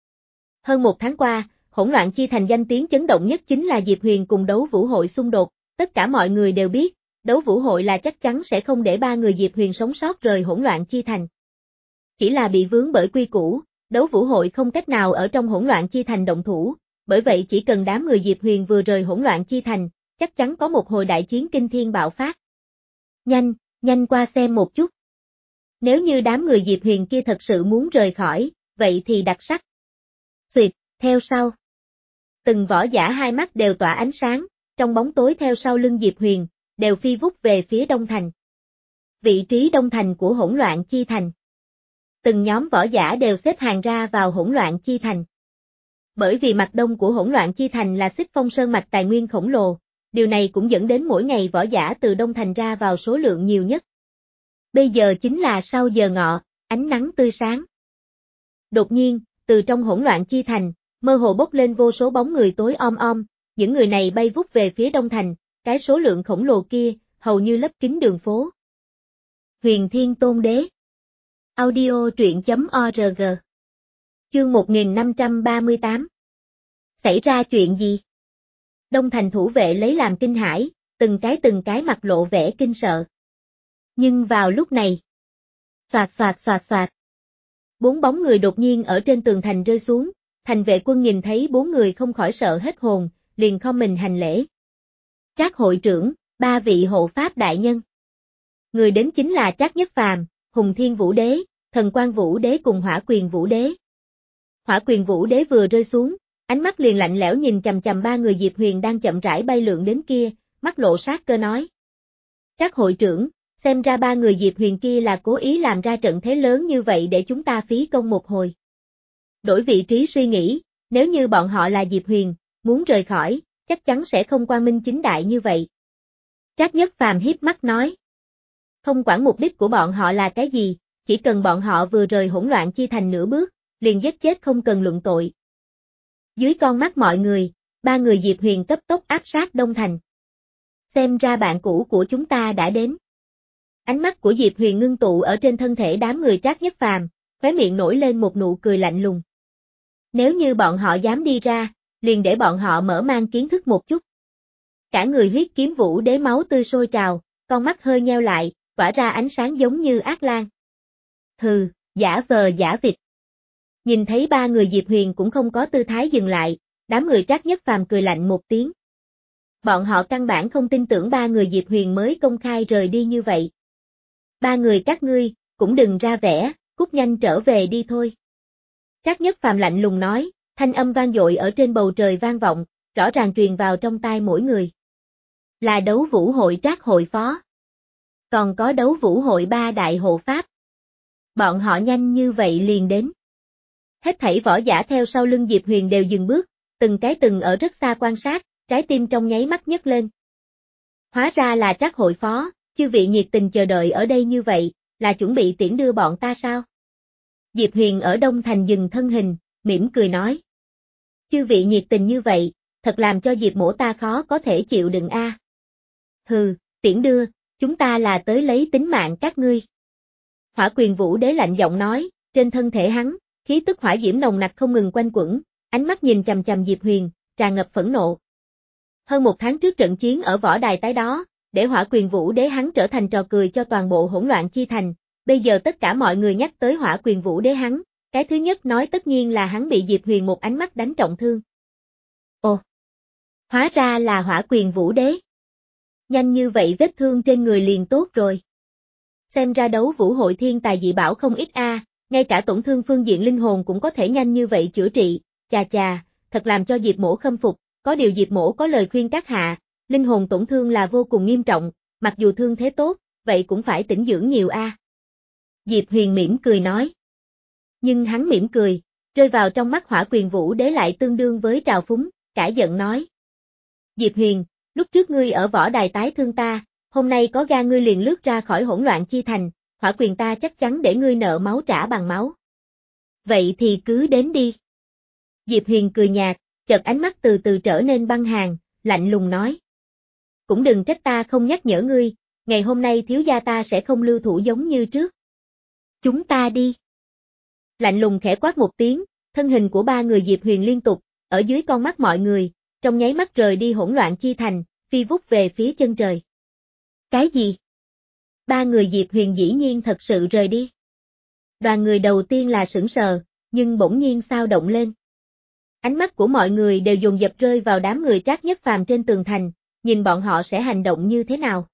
Hơn một tháng qua, hỗn loạn chi thành danh tiếng chấn động nhất chính là Diệp Huyền cùng đấu vũ hội xung đột, tất cả mọi người đều biết, đấu vũ hội là chắc chắn sẽ không để ba người Diệp Huyền sống sót rời hỗn loạn chi thành. Chỉ là bị vướng bởi quy củ, đấu vũ hội không cách nào ở trong hỗn loạn chi thành động thủ, bởi vậy chỉ cần đám người Diệp Huyền vừa rời hỗn loạn chi thành, chắc chắn có một hồi đại chiến kinh thiên bạo phát. Nhanh, nhanh qua xem một chút. Nếu như đám người Diệp Huyền kia thật sự muốn rời khỏi, vậy thì đặc sắc. Xuyệt, theo sau. Từng võ giả hai mắt đều tỏa ánh sáng, trong bóng tối theo sau lưng Diệp Huyền, đều phi vút về phía Đông Thành. Vị trí Đông Thành của hỗn loạn chi thành. Từng nhóm võ giả đều xếp hàng ra vào hỗn loạn chi thành. Bởi vì mặt đông của hỗn loạn chi thành là Xích Phong Sơn mạch tài nguyên khổng lồ, điều này cũng dẫn đến mỗi ngày võ giả từ Đông Thành ra vào số lượng nhiều nhất. Bây giờ chính là sau giờ ngọ, ánh nắng tươi sáng. Đột nhiên, từ trong hỗn loạn chi thành, mơ hồ bốc lên vô số bóng người tối om om, những người này bay vút về phía Đông Thành, cái số lượng khổng lồ kia, hầu như lấp kín đường phố. Huyền Thiên Tôn Đế. Audio truyện chấm org. Chương một nghìn năm trăm ba mươi tám. Xảy ra chuyện gì? Đông Thành thủ vệ lấy làm kinh hãi, từng cái từng cái mặt lộ vẻ kinh sợ. Nhưng vào lúc này, xoạt xoạt xoạt xoạt, bốn bóng người đột nhiên ở trên tường thành rơi xuống, thành vệ quân nhìn thấy bốn người không khỏi sợ hết hồn, liền khom mình hành lễ. Trác hội trưởng, ba vị hộ pháp đại nhân. Người đến chính là Trác Nhất Phàm, Hùng Thiên Vũ Đế, Thần Quang Vũ Đế cùng Hỏa Quyền Vũ Đế. Hỏa Quyền Vũ Đế vừa rơi xuống, ánh mắt liền lạnh lẽo nhìn chằm chằm ba người Diệp Huyền đang chậm rãi bay lượn đến kia, mắt lộ sát cơ nói. Trác hội trưởng, xem ra ba người Diệp Huyền kia là cố ý làm ra trận thế lớn như vậy để chúng ta phí công một hồi. Đổi vị trí suy nghĩ, nếu như bọn họ là Diệp Huyền, muốn rời khỏi, chắc chắn sẽ không quang minh chính đại như vậy. Trác Nhất Phàm hiếp mắt nói. Không quản mục đích của bọn họ là cái gì, chỉ cần bọn họ vừa rời hỗn loạn chi thành nửa bước, liền giết chết không cần luận tội. Dưới con mắt mọi người, ba người Diệp Huyền cấp tốc áp sát Đông Thành. Xem ra bạn cũ của chúng ta đã đến. Ánh mắt của Diệp Huyền ngưng tụ ở trên thân thể đám người Trác Nhất Phàm, khóe miệng nổi lên một nụ cười lạnh lùng. Nếu như bọn họ dám đi ra, liền để bọn họ mở mang kiến thức một chút. Cả người huyết kiếm vũ đế máu tươi sôi trào, con mắt hơi nheo lại, tỏa ra ánh sáng giống như ác lan. Hừ, giả vờ giả vịt. Nhìn thấy ba người Diệp Huyền cũng không có tư thái dừng lại, đám người Trác Nhất Phàm cười lạnh một tiếng. Bọn họ căn bản không tin tưởng ba người Diệp Huyền mới công khai rời đi như vậy. Ba người các ngươi, cũng đừng ra vẻ, cút nhanh trở về đi thôi. Trác Nhất Phàm lạnh lùng nói, Thanh âm vang dội ở trên bầu trời vang vọng, rõ ràng truyền vào trong tai mỗi người. Là đấu vũ hội trác hội phó. Còn có đấu vũ hội ba đại hộ pháp. Bọn họ nhanh như vậy liền đến. Hết thảy võ giả theo sau lưng Diệp Huyền đều dừng bước, từng cái từng ở rất xa quan sát, trái tim trong nháy mắt nhấc lên. Hóa ra là trác hội phó, chư vị nhiệt tình chờ đợi ở đây như vậy, là chuẩn bị tiễn đưa bọn ta sao? Diệp Huyền ở Đông Thành dừng thân hình, mỉm cười nói. Chư vị nhiệt tình như vậy, thật làm cho Diệp mỗ ta khó có thể chịu đựng a. À. Hừ, tiễn đưa, chúng ta là tới lấy tính mạng các ngươi. Hỏa Quyền Vũ Đế lạnh giọng nói, trên thân thể hắn, khí tức hỏa diễm nồng nặc không ngừng quanh quẩn, ánh mắt nhìn chằm chằm Diệp Huyền, tràn ngập phẫn nộ. Hơn một tháng trước trận chiến ở võ đài tái đó, để Hỏa Quyền Vũ Đế hắn trở thành trò cười cho toàn bộ hỗn loạn chi thành, bây giờ tất cả mọi người nhắc tới Hỏa Quyền Vũ Đế hắn, cái thứ nhất nói tất nhiên là hắn bị Diệp Huyền một ánh mắt đánh trọng thương. Ồ, hóa ra là Hỏa Quyền Vũ Đế. Nhanh như vậy vết thương trên người liền tốt rồi. Xem ra đấu vũ hội thiên tài dị bảo không ít a, à, ngay cả tổn thương phương diện linh hồn cũng có thể nhanh như vậy chữa trị, chà chà, thật làm cho Diệp mỗ khâm phục, có điều Diệp mỗ có lời khuyên các hạ, linh hồn tổn thương là vô cùng nghiêm trọng, mặc dù thương thế tốt, vậy cũng phải tĩnh dưỡng nhiều a. À. Diệp Huyền mỉm cười nói. Nhưng hắn mỉm cười, rơi vào trong mắt Hỏa Quyền Vũ Đế lại tương đương với trào phúng, cãi giận nói. Diệp Huyền, lúc trước ngươi ở võ đài tái thương ta, hôm nay có gan ngươi liền lướt ra khỏi hỗn loạn chi thành, Hỏa Quyền ta chắc chắn để ngươi nợ máu trả bằng máu. Vậy thì cứ đến đi. Diệp Huyền cười nhạt, chợt ánh mắt từ từ trở nên băng hàn, lạnh lùng nói. Cũng đừng trách ta không nhắc nhở ngươi, ngày hôm nay thiếu gia ta sẽ không lưu thủ giống như trước. Chúng ta đi. Lạnh lùng khẽ quát một tiếng, thân hình của ba người Diệp Huyền liên tục, ở dưới con mắt mọi người, trong nháy mắt rời đi hỗn loạn chi thành, phi vút về phía chân trời. Cái gì? Ba người Diệp Huyền dĩ nhiên thật sự rời đi. Đoàn người đầu tiên là sửng sờ, nhưng bỗng nhiên sao động lên. Ánh mắt của mọi người đều dồn dập rơi vào đám người Trác Nhất Phàm trên tường thành, nhìn bọn họ sẽ hành động như thế nào.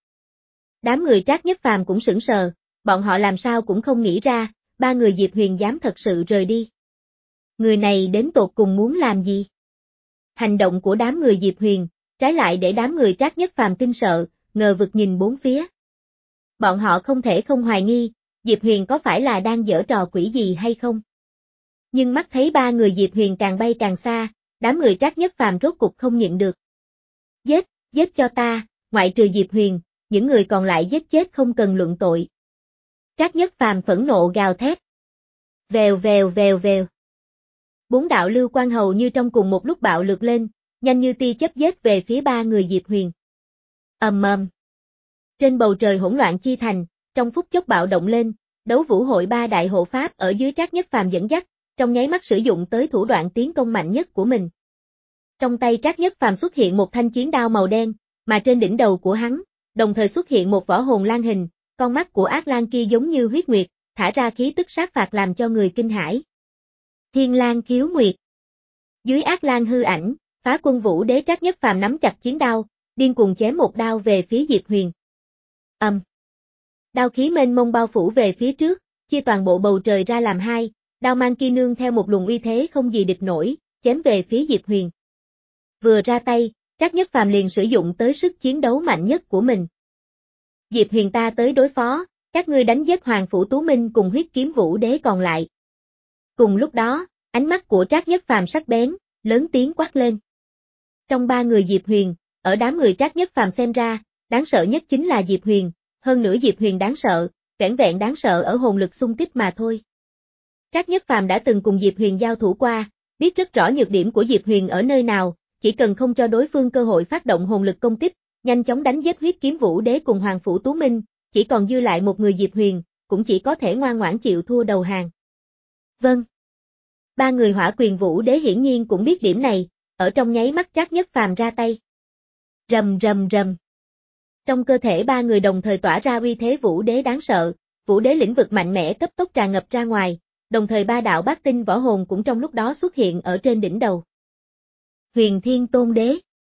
Đám người Trác Nhất Phàm cũng sửng sờ, bọn họ làm sao cũng không nghĩ ra, ba người Diệp Huyền dám thật sự rời đi. Người này đến tột cùng muốn làm gì? Hành động của đám người Diệp Huyền, trái lại để đám người Trác Nhất Phàm kinh sợ, ngờ vực nhìn bốn phía. Bọn họ không thể không hoài nghi, Diệp Huyền có phải là đang giở trò quỷ gì hay không? Nhưng mắt thấy ba người Diệp Huyền càng bay càng xa, đám người Trác Nhất Phàm rốt cục không nhịn được. Giết, giết cho ta, ngoại trừ Diệp Huyền, những người còn lại giết chết không cần luận tội. Trác Nhất Phàm phẫn nộ gào thét. Vèo vèo vèo vèo. Bốn đạo lưu quang hầu như trong cùng một lúc bạo lực lên, nhanh như tia chớp giết về phía ba người Diệp Huyền. Ầm ầm. Trên bầu trời hỗn loạn chi thành, trong phút chốc bạo động lên, đấu vũ hội ba đại hộ pháp ở dưới Trác Nhất Phàm dẫn dắt, trong nháy mắt sử dụng tới thủ đoạn tiến công mạnh nhất của mình. Trong tay Trác Nhất Phàm xuất hiện một thanh chiến đao màu đen, mà trên đỉnh đầu của hắn, đồng thời xuất hiện một võ hồn lan hình, con mắt của ác lan kia giống như huyết nguyệt, thả ra khí tức sát phạt làm cho người kinh hãi. Thiên Lang Khiếu Nguyệt. Dưới ác lan hư ảnh, Phá Quân Vũ Đế Trác Nhất Phàm nắm chặt chiến đao, điên cuồng chém một đao về phía Diệp Huyền. Ầm. Um. Đao khí mênh mông bao phủ về phía trước, chia toàn bộ bầu trời ra làm hai, đao mang kia nương theo một luồng uy thế không gì địch nổi, chém về phía Diệp Huyền. Vừa ra tay, Trác Nhất Phàm liền sử dụng tới sức chiến đấu mạnh nhất của mình. Diệp Huyền ta tới đối phó, các ngươi đánh giết Hoàng Phủ Tú Minh cùng Huyết Kiếm Vũ Đế còn lại. Cùng lúc đó, ánh mắt của Trác Nhất Phàm sắc bén, lớn tiếng quát lên. Trong ba người Diệp Huyền, ở đám người Trác Nhất Phàm xem ra, đáng sợ nhất chính là Diệp Huyền, hơn nữa Diệp Huyền đáng sợ, vẻn vẹn đáng sợ ở hồn lực xung kích mà thôi. Trác Nhất Phàm đã từng cùng Diệp Huyền giao thủ qua, biết rất rõ nhược điểm của Diệp Huyền ở nơi nào, chỉ cần không cho đối phương cơ hội phát động hồn lực công kích, nhanh chóng đánh giết Huyết Kiếm Vũ Đế cùng Hoàng Phủ Tú Minh, chỉ còn dư lại một người Diệp Huyền, cũng chỉ có thể ngoan ngoãn chịu thua đầu hàng. Vâng. Ba người Hỏa Quyền Vũ Đế hiển nhiên cũng biết điểm này, ở trong nháy mắt Trác Nhất Phàm ra tay. Rầm rầm rầm. Trong cơ thể ba người đồng thời tỏa ra uy thế Vũ Đế đáng sợ, Vũ Đế lĩnh vực mạnh mẽ cấp tốc tràn ngập ra ngoài, đồng thời ba đạo bát tinh võ hồn cũng trong lúc đó xuất hiện ở trên đỉnh đầu. Huyền Thiên Tôn Đế.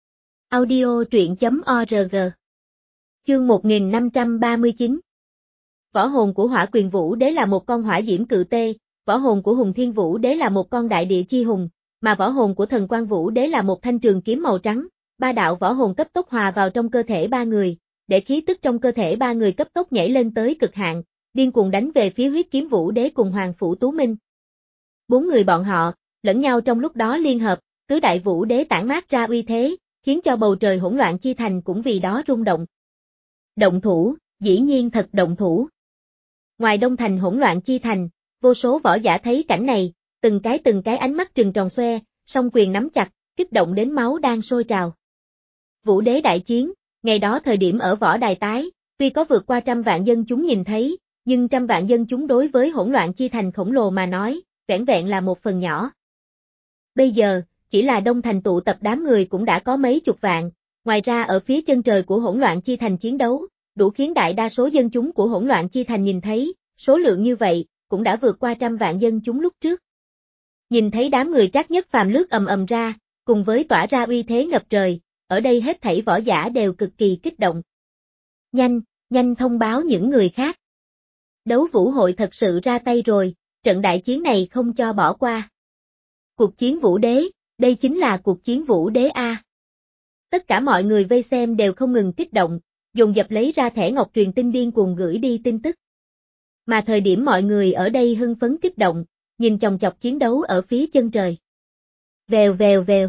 Audio truyện chấm org. Chương một nghìn năm trăm ba mươi chín. Võ hồn của Hỏa Quyền Vũ Đế là một con hỏa diễm cự tê, võ hồn của Hùng Thiên Vũ Đế là một con đại địa chi hùng, mà võ hồn của thần Quan Vũ Đế là một thanh trường kiếm màu trắng, ba đạo võ hồn cấp tốc hòa vào trong cơ thể ba người, để khí tức trong cơ thể ba người cấp tốc nhảy lên tới cực hạn, điên cuồng đánh về phía Huyết Kiếm Vũ Đế cùng Hoàng Phủ Tú Minh. Bốn người bọn họ, lẫn nhau trong lúc đó liên hợp, tứ đại Vũ Đế tản mát ra uy thế, khiến cho bầu trời hỗn loạn chi thành cũng vì đó rung động. Động thủ, dĩ nhiên thật động thủ. Ngoài Đông Thành hỗn loạn chi thành, vô số võ giả thấy cảnh này, từng cái từng cái ánh mắt trừng tròn xoe, song quyền nắm chặt, kích động đến máu đang sôi trào. Vũ Đế đại chiến, ngày đó thời điểm ở võ đài tái, tuy có vượt qua trăm vạn dân chúng nhìn thấy, nhưng trăm vạn dân chúng đối với hỗn loạn chi thành khổng lồ mà nói, vẻn vẹn là một phần nhỏ. Bây giờ, chỉ là Đông Thành tụ tập đám người cũng đã có mấy chục vạn, ngoài ra ở phía chân trời của hỗn loạn chi thành chiến đấu, đủ khiến đại đa số dân chúng của hỗn loạn chi thành nhìn thấy, số lượng như vậy, cũng đã vượt qua trăm vạn dân chúng lúc trước. Nhìn thấy đám người Trác Nhất Phàm lướt ầm ầm ra, cùng với tỏa ra uy thế ngập trời, ở đây hết thảy võ giả đều cực kỳ kích động. Nhanh, nhanh thông báo những người khác. Đấu vũ hội thật sự ra tay rồi, trận đại chiến này không cho bỏ qua. Cuộc chiến Vũ Đế, đây chính là cuộc chiến Vũ Đế A. Tất cả mọi người vây xem đều không ngừng kích động, dồn dập lấy ra thẻ ngọc truyền tin điên cuồng gửi đi tin tức. Mà thời điểm mọi người ở đây hưng phấn kích động, nhìn chòng chọc chiến đấu ở phía chân trời. Vèo vèo vèo.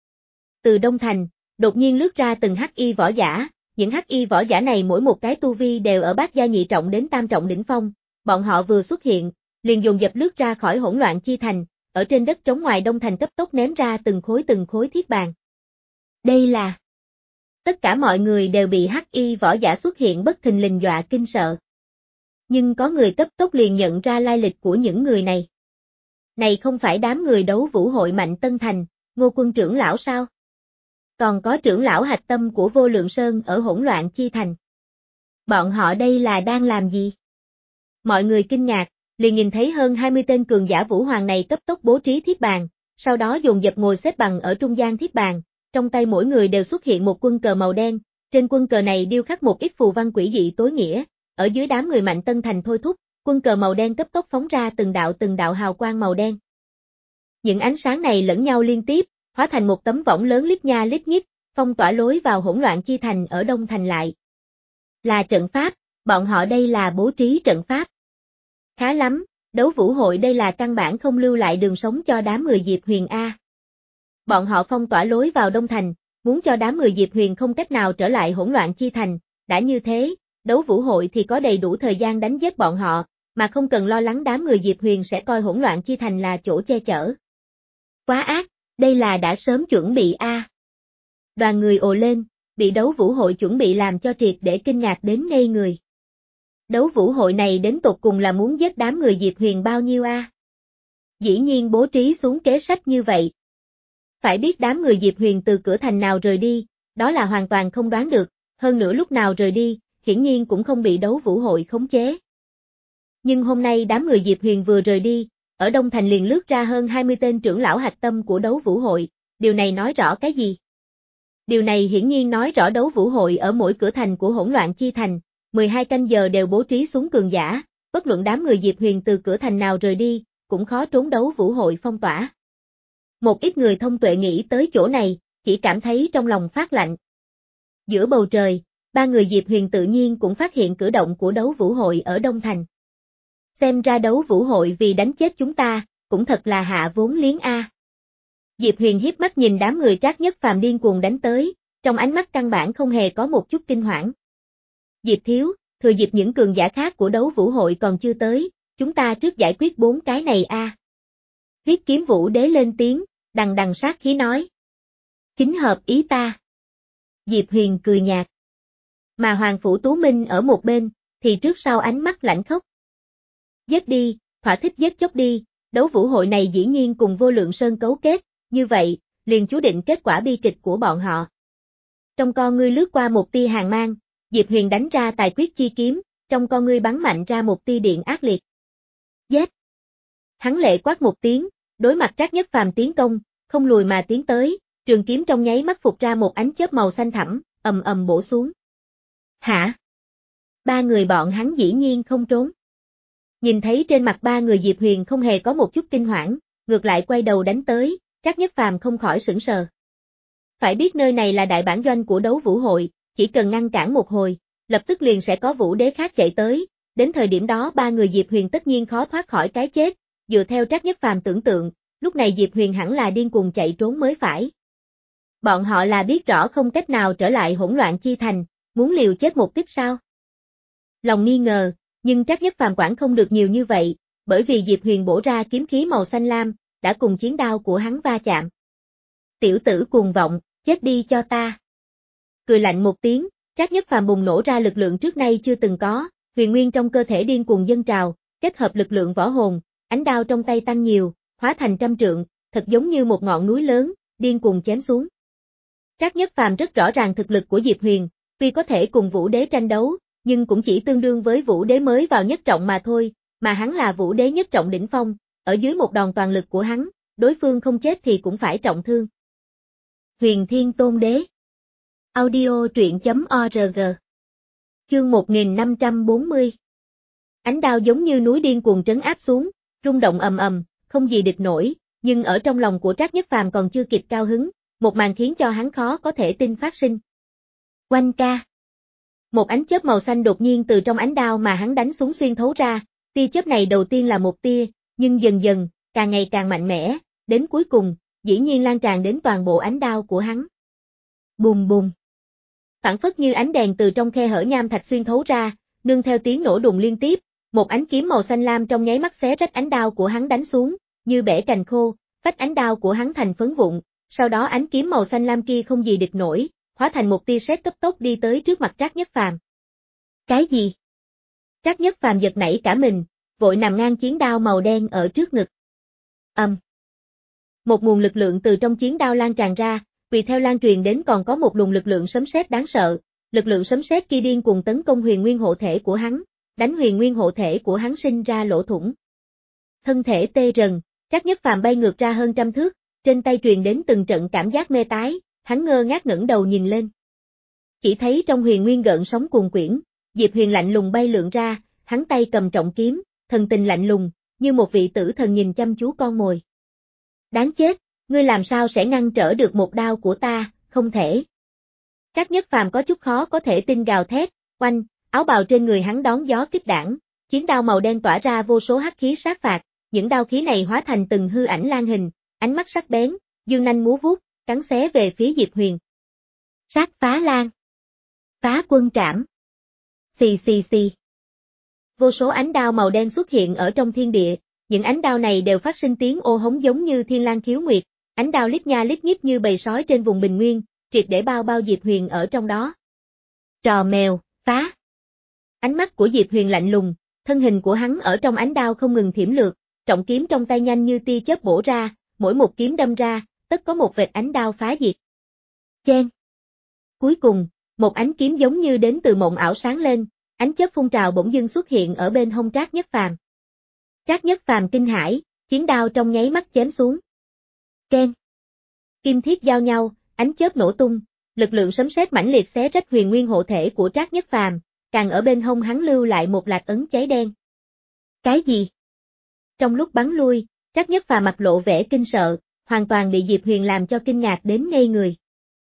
Từ Đông Thành, đột nhiên lướt ra từng hắc y võ giả, những hắc y võ giả này mỗi một cái tu vi đều ở bát gia nhị trọng đến tam trọng đỉnh phong, bọn họ vừa xuất hiện, liền dồn dập lướt ra khỏi hỗn loạn chi thành, ở trên đất trống ngoài Đông Thành cấp tốc ném ra từng khối từng khối thiết bàn. Đây là... Tất cả mọi người đều bị hắc y võ giả xuất hiện bất thình lình dọa kinh sợ. Nhưng có người cấp tốc liền nhận ra lai lịch của những người này. Này không phải đám người đấu vũ hội Mạnh Tân Thành, Ngô Quân trưởng lão sao? Còn có trưởng lão hạch tâm của Vô Lượng Sơn ở hỗn loạn chi thành. Bọn họ đây là đang làm gì? Mọi người kinh ngạc, liền nhìn thấy hơn hai mươi tên cường giả vũ hoàng này cấp tốc bố trí thiết bàn, sau đó dồn dập ngồi xếp bằng ở trung gian thiết bàn, trong tay mỗi người đều xuất hiện một quân cờ màu đen, trên quân cờ này điêu khắc một ít phù văn quỷ dị tối nghĩa, ở dưới đám người Mạnh Tân Thành thôi thúc, quân cờ màu đen cấp tốc phóng ra từng đạo từng đạo hào quang màu đen. Những ánh sáng này lẫn nhau liên tiếp, hóa thành một tấm võng lớn lít nha lít nhít, phong tỏa lối vào hỗn loạn chi thành ở Đông Thành lại. Là trận pháp, bọn họ đây là bố trí trận pháp. Khá lắm, đấu vũ hội đây là căn bản không lưu lại đường sống cho đám người Diệp Huyền A. Bọn họ phong tỏa lối vào Đông Thành, muốn cho đám người Diệp Huyền không cách nào trở lại hỗn loạn chi thành, đã như thế, đấu vũ hội thì có đầy đủ thời gian đánh giết bọn họ, mà không cần lo lắng đám người Diệp Huyền sẽ coi hỗn loạn chi thành là chỗ che chở. Quá ác, đây là đã sớm chuẩn bị A. Đoàn người ồ lên, bị đấu vũ hội chuẩn bị làm cho triệt để kinh ngạc đến ngây người. Đấu vũ hội này đến tột cùng là muốn giết đám người Diệp Huyền bao nhiêu A? Dĩ nhiên bố trí xuống kế sách như vậy. Phải biết đám người Diệp Huyền từ cửa thành nào rời đi, đó là hoàn toàn không đoán được, hơn nữa lúc nào rời đi, hiển nhiên cũng không bị đấu vũ hội khống chế. Nhưng hôm nay đám người Diệp Huyền vừa rời đi, ở Đông Thành liền lướt ra hơn hai mươi tên trưởng lão hạch tâm của đấu vũ hội, điều này nói rõ cái gì? Điều này hiển nhiên nói rõ đấu vũ hội ở mỗi cửa thành của hỗn loạn chi thành, mười hai canh giờ đều bố trí xuống cường giả, bất luận đám người Diệp Huyền từ cửa thành nào rời đi, cũng khó trốn đấu vũ hội phong tỏa. Một ít người thông tuệ nghĩ tới chỗ này, chỉ cảm thấy trong lòng phát lạnh. Giữa bầu trời, ba người Diệp Huyền tự nhiên cũng phát hiện cử động của đấu vũ hội ở Đông Thành. Xem ra đấu vũ hội vì đánh chết chúng ta, cũng thật là hạ vốn liếng A. Diệp Huyền hiếp mắt nhìn đám người Trác Nhất Phàm điên cuồng đánh tới, trong ánh mắt căn bản không hề có một chút kinh hoảng. Diệp thiếu, thừa dịp những cường giả khác của đấu vũ hội còn chưa tới, chúng ta trước giải quyết bốn cái này A. Huyết Kiếm Vũ Đế lên tiếng, đằng đằng sát khí nói. Chính hợp ý ta. Diệp Huyền cười nhạt. Mà Hoàng Phủ Tú Minh ở một bên, thì trước sau ánh mắt lạnh khốc. Giết đi, thỏa thích giết chóc đi, đấu vũ hội này dĩ nhiên cùng Vô Lượng Sơn cấu kết, như vậy, liền chú định kết quả bi kịch của bọn họ. Trong con ngươi lướt qua một tia hàn mang, Diệp Huyền đánh ra tài quyết chi kiếm, trong con ngươi bắn mạnh ra một tia điện ác liệt. Giết! Hắn lệ quát một tiếng, đối mặt Trác Nhất Phàm tiến công, không lùi mà tiến tới, trường kiếm trong nháy mắt phục ra một ánh chớp màu xanh thẳm, ầm ầm bổ xuống. Hả? Ba người bọn hắn dĩ nhiên không trốn. Nhìn thấy trên mặt ba người Diệp Huyền không hề có một chút kinh hoảng, ngược lại quay đầu đánh tới, Trác Nhất Phàm không khỏi sửng sờ. Phải biết nơi này là đại bản doanh của đấu vũ hội, chỉ cần ngăn cản một hồi, lập tức liền sẽ có vũ đế khác chạy tới, đến thời điểm đó ba người Diệp Huyền tất nhiên khó thoát khỏi cái chết, dựa theo Trác Nhất Phàm tưởng tượng, lúc này Diệp Huyền hẳn là điên cuồng chạy trốn mới phải. Bọn họ là biết rõ không cách nào trở lại hỗn loạn chi thành, muốn liều chết một kích sao? Lòng nghi ngờ, nhưng Trác Nhất Phàm quản không được nhiều như vậy, bởi vì Diệp Huyền bổ ra kiếm khí màu xanh lam, đã cùng chiến đao của hắn va chạm. Tiểu tử cuồng vọng, chết đi cho ta. Cười lạnh một tiếng, Trác Nhất Phàm bùng nổ ra lực lượng trước nay chưa từng có, huyền nguyên trong cơ thể điên cuồng dâng trào, kết hợp lực lượng võ hồn, ánh đao trong tay tăng nhiều, hóa thành trăm trượng, thật giống như một ngọn núi lớn, điên cuồng chém xuống. Trác Nhất Phàm rất rõ ràng thực lực của Diệp Huyền, tuy có thể cùng Vũ Đế tranh đấu, nhưng cũng chỉ tương đương với Vũ Đế mới vào nhất trọng mà thôi, mà hắn là Vũ Đế nhất trọng đỉnh phong, ở dưới một đòn toàn lực của hắn, đối phương không chết thì cũng phải trọng thương. Huyền Thiên Tôn Đế. Audio truyện chấm org. Chương một nghìn năm trăm bốn mươi. Ánh đao giống như núi điên cuồng trấn áp xuống, rung động ầm ầm, không gì địch nổi, nhưng ở trong lòng của Trác Nhất Phàm còn chưa kịp cao hứng, một màn khiến cho hắn khó có thể tin phát sinh. Oanh ca. Một ánh chớp màu xanh đột nhiên từ trong ánh đao mà hắn đánh xuống xuyên thấu ra, tia chớp này đầu tiên là một tia, nhưng dần dần, càng ngày càng mạnh mẽ, đến cuối cùng, dĩ nhiên lan tràn đến toàn bộ ánh đao của hắn. Bùm bùm. Phản phất như ánh đèn từ trong khe hở nham thạch xuyên thấu ra, nương theo tiếng nổ đùng liên tiếp, một ánh kiếm màu xanh lam trong nháy mắt xé rách ánh đao của hắn đánh xuống, như bẻ cành khô, vách ánh đao của hắn thành phấn vụn, sau đó ánh kiếm màu xanh lam kia không gì địch nổi, hóa thành một tia sét cấp tốc đi tới trước mặt Trác Nhất Phàm. Cái gì? Trác Nhất Phàm giật nảy cả mình, vội nằm ngang chiến đao màu đen ở trước ngực. Âm. Um. Một nguồn lực lượng từ trong chiến đao lan tràn ra, vì theo lan truyền đến còn có một luồng lực lượng sấm sét đáng sợ, lực lượng sấm sét kia điên cuồng tấn công huyền nguyên hộ thể của hắn, đánh huyền nguyên hộ thể của hắn sinh ra lỗ thủng. Thân thể tê rần, Trác Nhất Phàm bay ngược ra hơn trăm thước, trên tay truyền đến từng trận cảm giác mê tái, hắn ngơ ngác ngẩng đầu nhìn lên. Chỉ thấy trong huyền nguyên gợn sóng cuồn quyển, Diệp Huyền lạnh lùng bay lượn ra, hắn tay cầm trọng kiếm, thần tình lạnh lùng, như một vị tử thần nhìn chăm chú con mồi. Đáng chết, ngươi làm sao sẽ ngăn trở được một đao của ta, không thể. Trác Nhất Phàm có chút khó có thể tin gào thét, oanh, áo bào trên người hắn đón gió kích đảng, chiến đao màu đen tỏa ra vô số hắc khí sát phạt, những đao khí này hóa thành từng hư ảnh lan hình, ánh mắt sắc bén, dương nanh múa vuốt, cắn xé về phía Diệp Huyền. Sát phá lan. Phá quân trảm. Xì xì xì. Vô số ánh đao màu đen xuất hiện ở trong thiên địa, những ánh đao này đều phát sinh tiếng ô hống giống như thiên lang khiếu nguyệt, ánh đao lít nha lít nhít như bầy sói trên vùng bình nguyên, triệt để bao bao Diệp Huyền ở trong đó. Trò mèo, phá. Ánh mắt của Diệp Huyền lạnh lùng, thân hình của hắn ở trong ánh đao không ngừng thiểm lược, trọng kiếm trong tay nhanh như tia chớp bổ ra, mỗi một kiếm đâm ra, tất có một vệt ánh đao phá diệt. Chen. Cuối cùng, một ánh kiếm giống như đến từ mộng ảo sáng lên, ánh chớp phun trào bỗng dưng xuất hiện ở bên hông Trác Nhất Phàm. Trác Nhất Phàm kinh hãi, chiến đao trong nháy mắt chém xuống. Ken. Kim thiết giao nhau, ánh chớp nổ tung, lực lượng sấm sét mãnh liệt xé rách huyền nguyên hộ thể của Trác Nhất Phàm, càng ở bên hông hắn lưu lại một lạc ấn cháy đen. Cái gì? Trong lúc bắn lui, Trác Nhất Phàm mặt lộ vẻ kinh sợ, hoàn toàn bị Diệp Huyền làm cho kinh ngạc đến ngây người.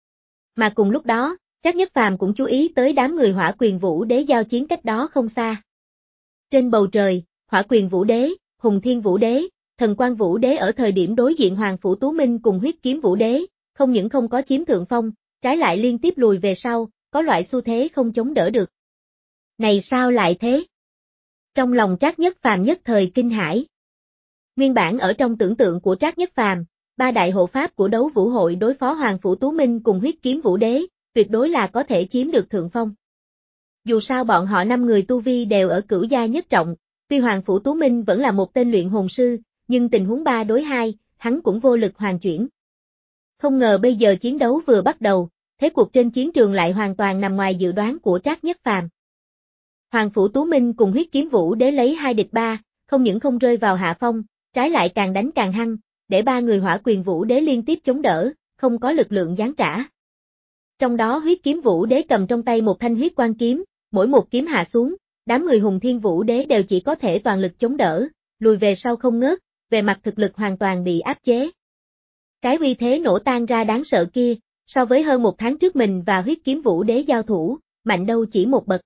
Mà cùng lúc đó, Trác Nhất Phàm cũng chú ý tới đám người Hỏa Quyền Vũ Đế giao chiến cách đó không xa. Trên bầu trời, Hỏa Quyền Vũ Đế, Hùng Thiên Vũ Đế, Thần Quang Vũ Đế ở thời điểm đối diện Hoàng Phủ Tú Minh cùng Huyết Kiếm Vũ Đế, không những không có chiếm thượng phong, trái lại liên tiếp lùi về sau, có loại xu thế không chống đỡ được. Này sao lại thế? Trong lòng Trác Nhất Phàm nhất thời kinh hãi. Nguyên bản ở trong tưởng tượng của Trác Nhất Phàm, ba đại hộ pháp của đấu vũ hội đối phó Hoàng Phủ Tú Minh cùng Huyết Kiếm Vũ Đế, tuyệt đối là có thể chiếm được thượng phong. Dù sao bọn họ năm người tu vi đều ở cửu gia nhất trọng, tuy Hoàng Phủ Tú Minh vẫn là một tên luyện hồn sư, nhưng tình huống ba đối hai, hắn cũng vô lực hoàn chuyển. Không ngờ bây giờ chiến đấu vừa bắt đầu, thế cuộc trên chiến trường lại hoàn toàn nằm ngoài dự đoán của Trác Nhất Phàm. Hoàng Phủ Tú Minh cùng Huyết Kiếm Vũ Đế lấy hai địch ba, không những không rơi vào hạ phong, trái lại càng đánh càng hăng, để ba người Hỏa Quyền Vũ Đế liên tiếp chống đỡ, không có lực lượng giáng trả. Trong đó Huyết Kiếm Vũ Đế cầm trong tay một thanh huyết quang kiếm, mỗi một kiếm hạ xuống, đám người Hùng Thiên Vũ Đế đều chỉ có thể toàn lực chống đỡ, lùi về sau không ngớt, về mặt thực lực hoàn toàn bị áp chế. Cái uy thế nổ tan ra đáng sợ kia, so với hơn một tháng trước mình và huyết kiếm vũ đế giao thủ, mạnh đâu chỉ một bậc.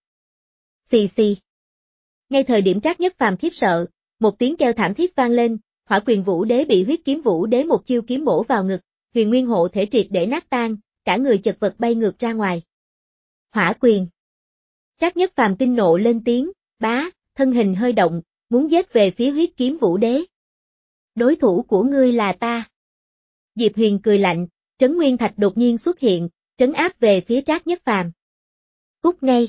Xì xì. Ngay thời điểm Trác Nhất Phàm khiếp sợ, một tiếng kêu thảm thiết vang lên, Hỏa Quyền Vũ Đế bị huyết kiếm vũ đế một chiêu kiếm bổ vào ngực, huyền nguyên hộ thể triệt để nát tan, cả người chật vật bay ngược ra ngoài. Hỏa quyền. Trác Nhất Phàm kinh nộ lên tiếng, bá, thân hình hơi động, muốn giết về phía huyết kiếm vũ đế. Đối thủ của ngươi là ta. Diệp Huyền cười lạnh, Trấn Nguyên Thạch đột nhiên xuất hiện, trấn áp về phía Trác Nhất Phàm. Cút ngay.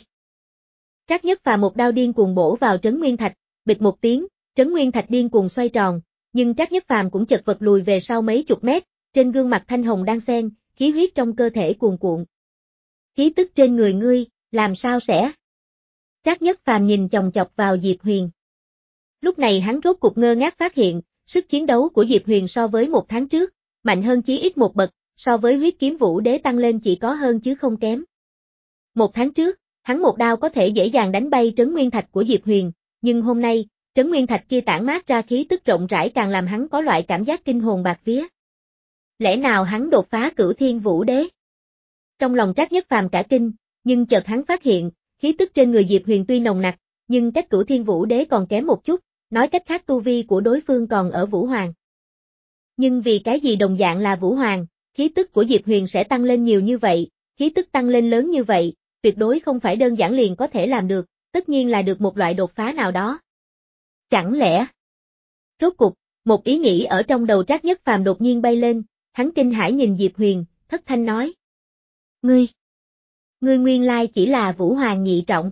Trác Nhất Phàm một đao điên cuồng bổ vào Trấn Nguyên Thạch, bịch một tiếng, Trấn Nguyên Thạch điên cuồng xoay tròn, nhưng Trác Nhất Phàm cũng chật vật lùi về sau mấy chục mét, trên gương mặt thanh hồng đan xen, khí huyết trong cơ thể cuồn cuộn. Khí tức trên người ngươi, làm sao sẽ? Trác Nhất Phàm nhìn chòng chọc vào Diệp Huyền. Lúc này hắn rốt cục ngơ ngác phát hiện, sức chiến đấu của Diệp Huyền so với một tháng trước, mạnh hơn chí ít một bậc, so với huyết kiếm vũ đế tăng lên chỉ có hơn chứ không kém. Một tháng trước, hắn một đao có thể dễ dàng đánh bay Trấn Nguyên Thạch của Diệp Huyền, nhưng hôm nay, Trấn Nguyên Thạch kia tản mát ra khí tức rộng rãi càng làm hắn có loại cảm giác kinh hồn bạt vía. Lẽ nào hắn đột phá Cửu Thiên Vũ Đế? Trong lòng Trác Nhất Phàm cả kinh, nhưng chợt hắn phát hiện, khí tức trên người Diệp Huyền tuy nồng nặc, nhưng cách Cửu Thiên Vũ Đế còn kém một chút, nói cách khác tu vi của đối phương còn ở Vũ Hoàng. Nhưng vì cái gì đồng dạng là Vũ Hoàng, khí tức của Diệp Huyền sẽ tăng lên nhiều như vậy, khí tức tăng lên lớn như vậy, tuyệt đối không phải đơn giản liền có thể làm được, tất nhiên là được một loại đột phá nào đó. Chẳng lẽ? Rốt cục, một ý nghĩ ở trong đầu Trác Nhất Phàm đột nhiên bay lên, hắn kinh hãi nhìn Diệp Huyền, thất thanh nói. Ngươi! Ngươi nguyên lai chỉ là Vũ Hoàng nhị trọng.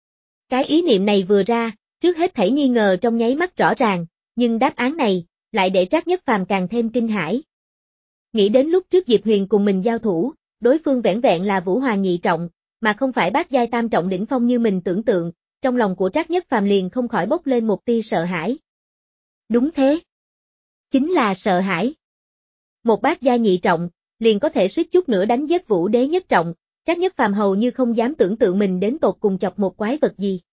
Cái ý niệm này vừa ra, trước hết thảy nghi ngờ trong nháy mắt rõ ràng, nhưng đáp án này, lại để Trác Nhất Phàm càng thêm kinh hãi. Nghĩ đến lúc trước Diệp Huyền cùng mình giao thủ, đối phương vẻn vẹn là Vũ Hoàng nhị trọng, mà không phải bát giai tam trọng đỉnh phong như mình tưởng tượng, trong lòng của Trác Nhất Phàm liền không khỏi bốc lên một tia sợ hãi. Đúng thế. Chính là sợ hãi. Một bát giai nhị trọng, liền có thể suýt chút nữa đánh giết Vũ Đế nhất trọng, Trác Nhất Phàm hầu như không dám tưởng tượng mình đến tột cùng chọc một quái vật gì.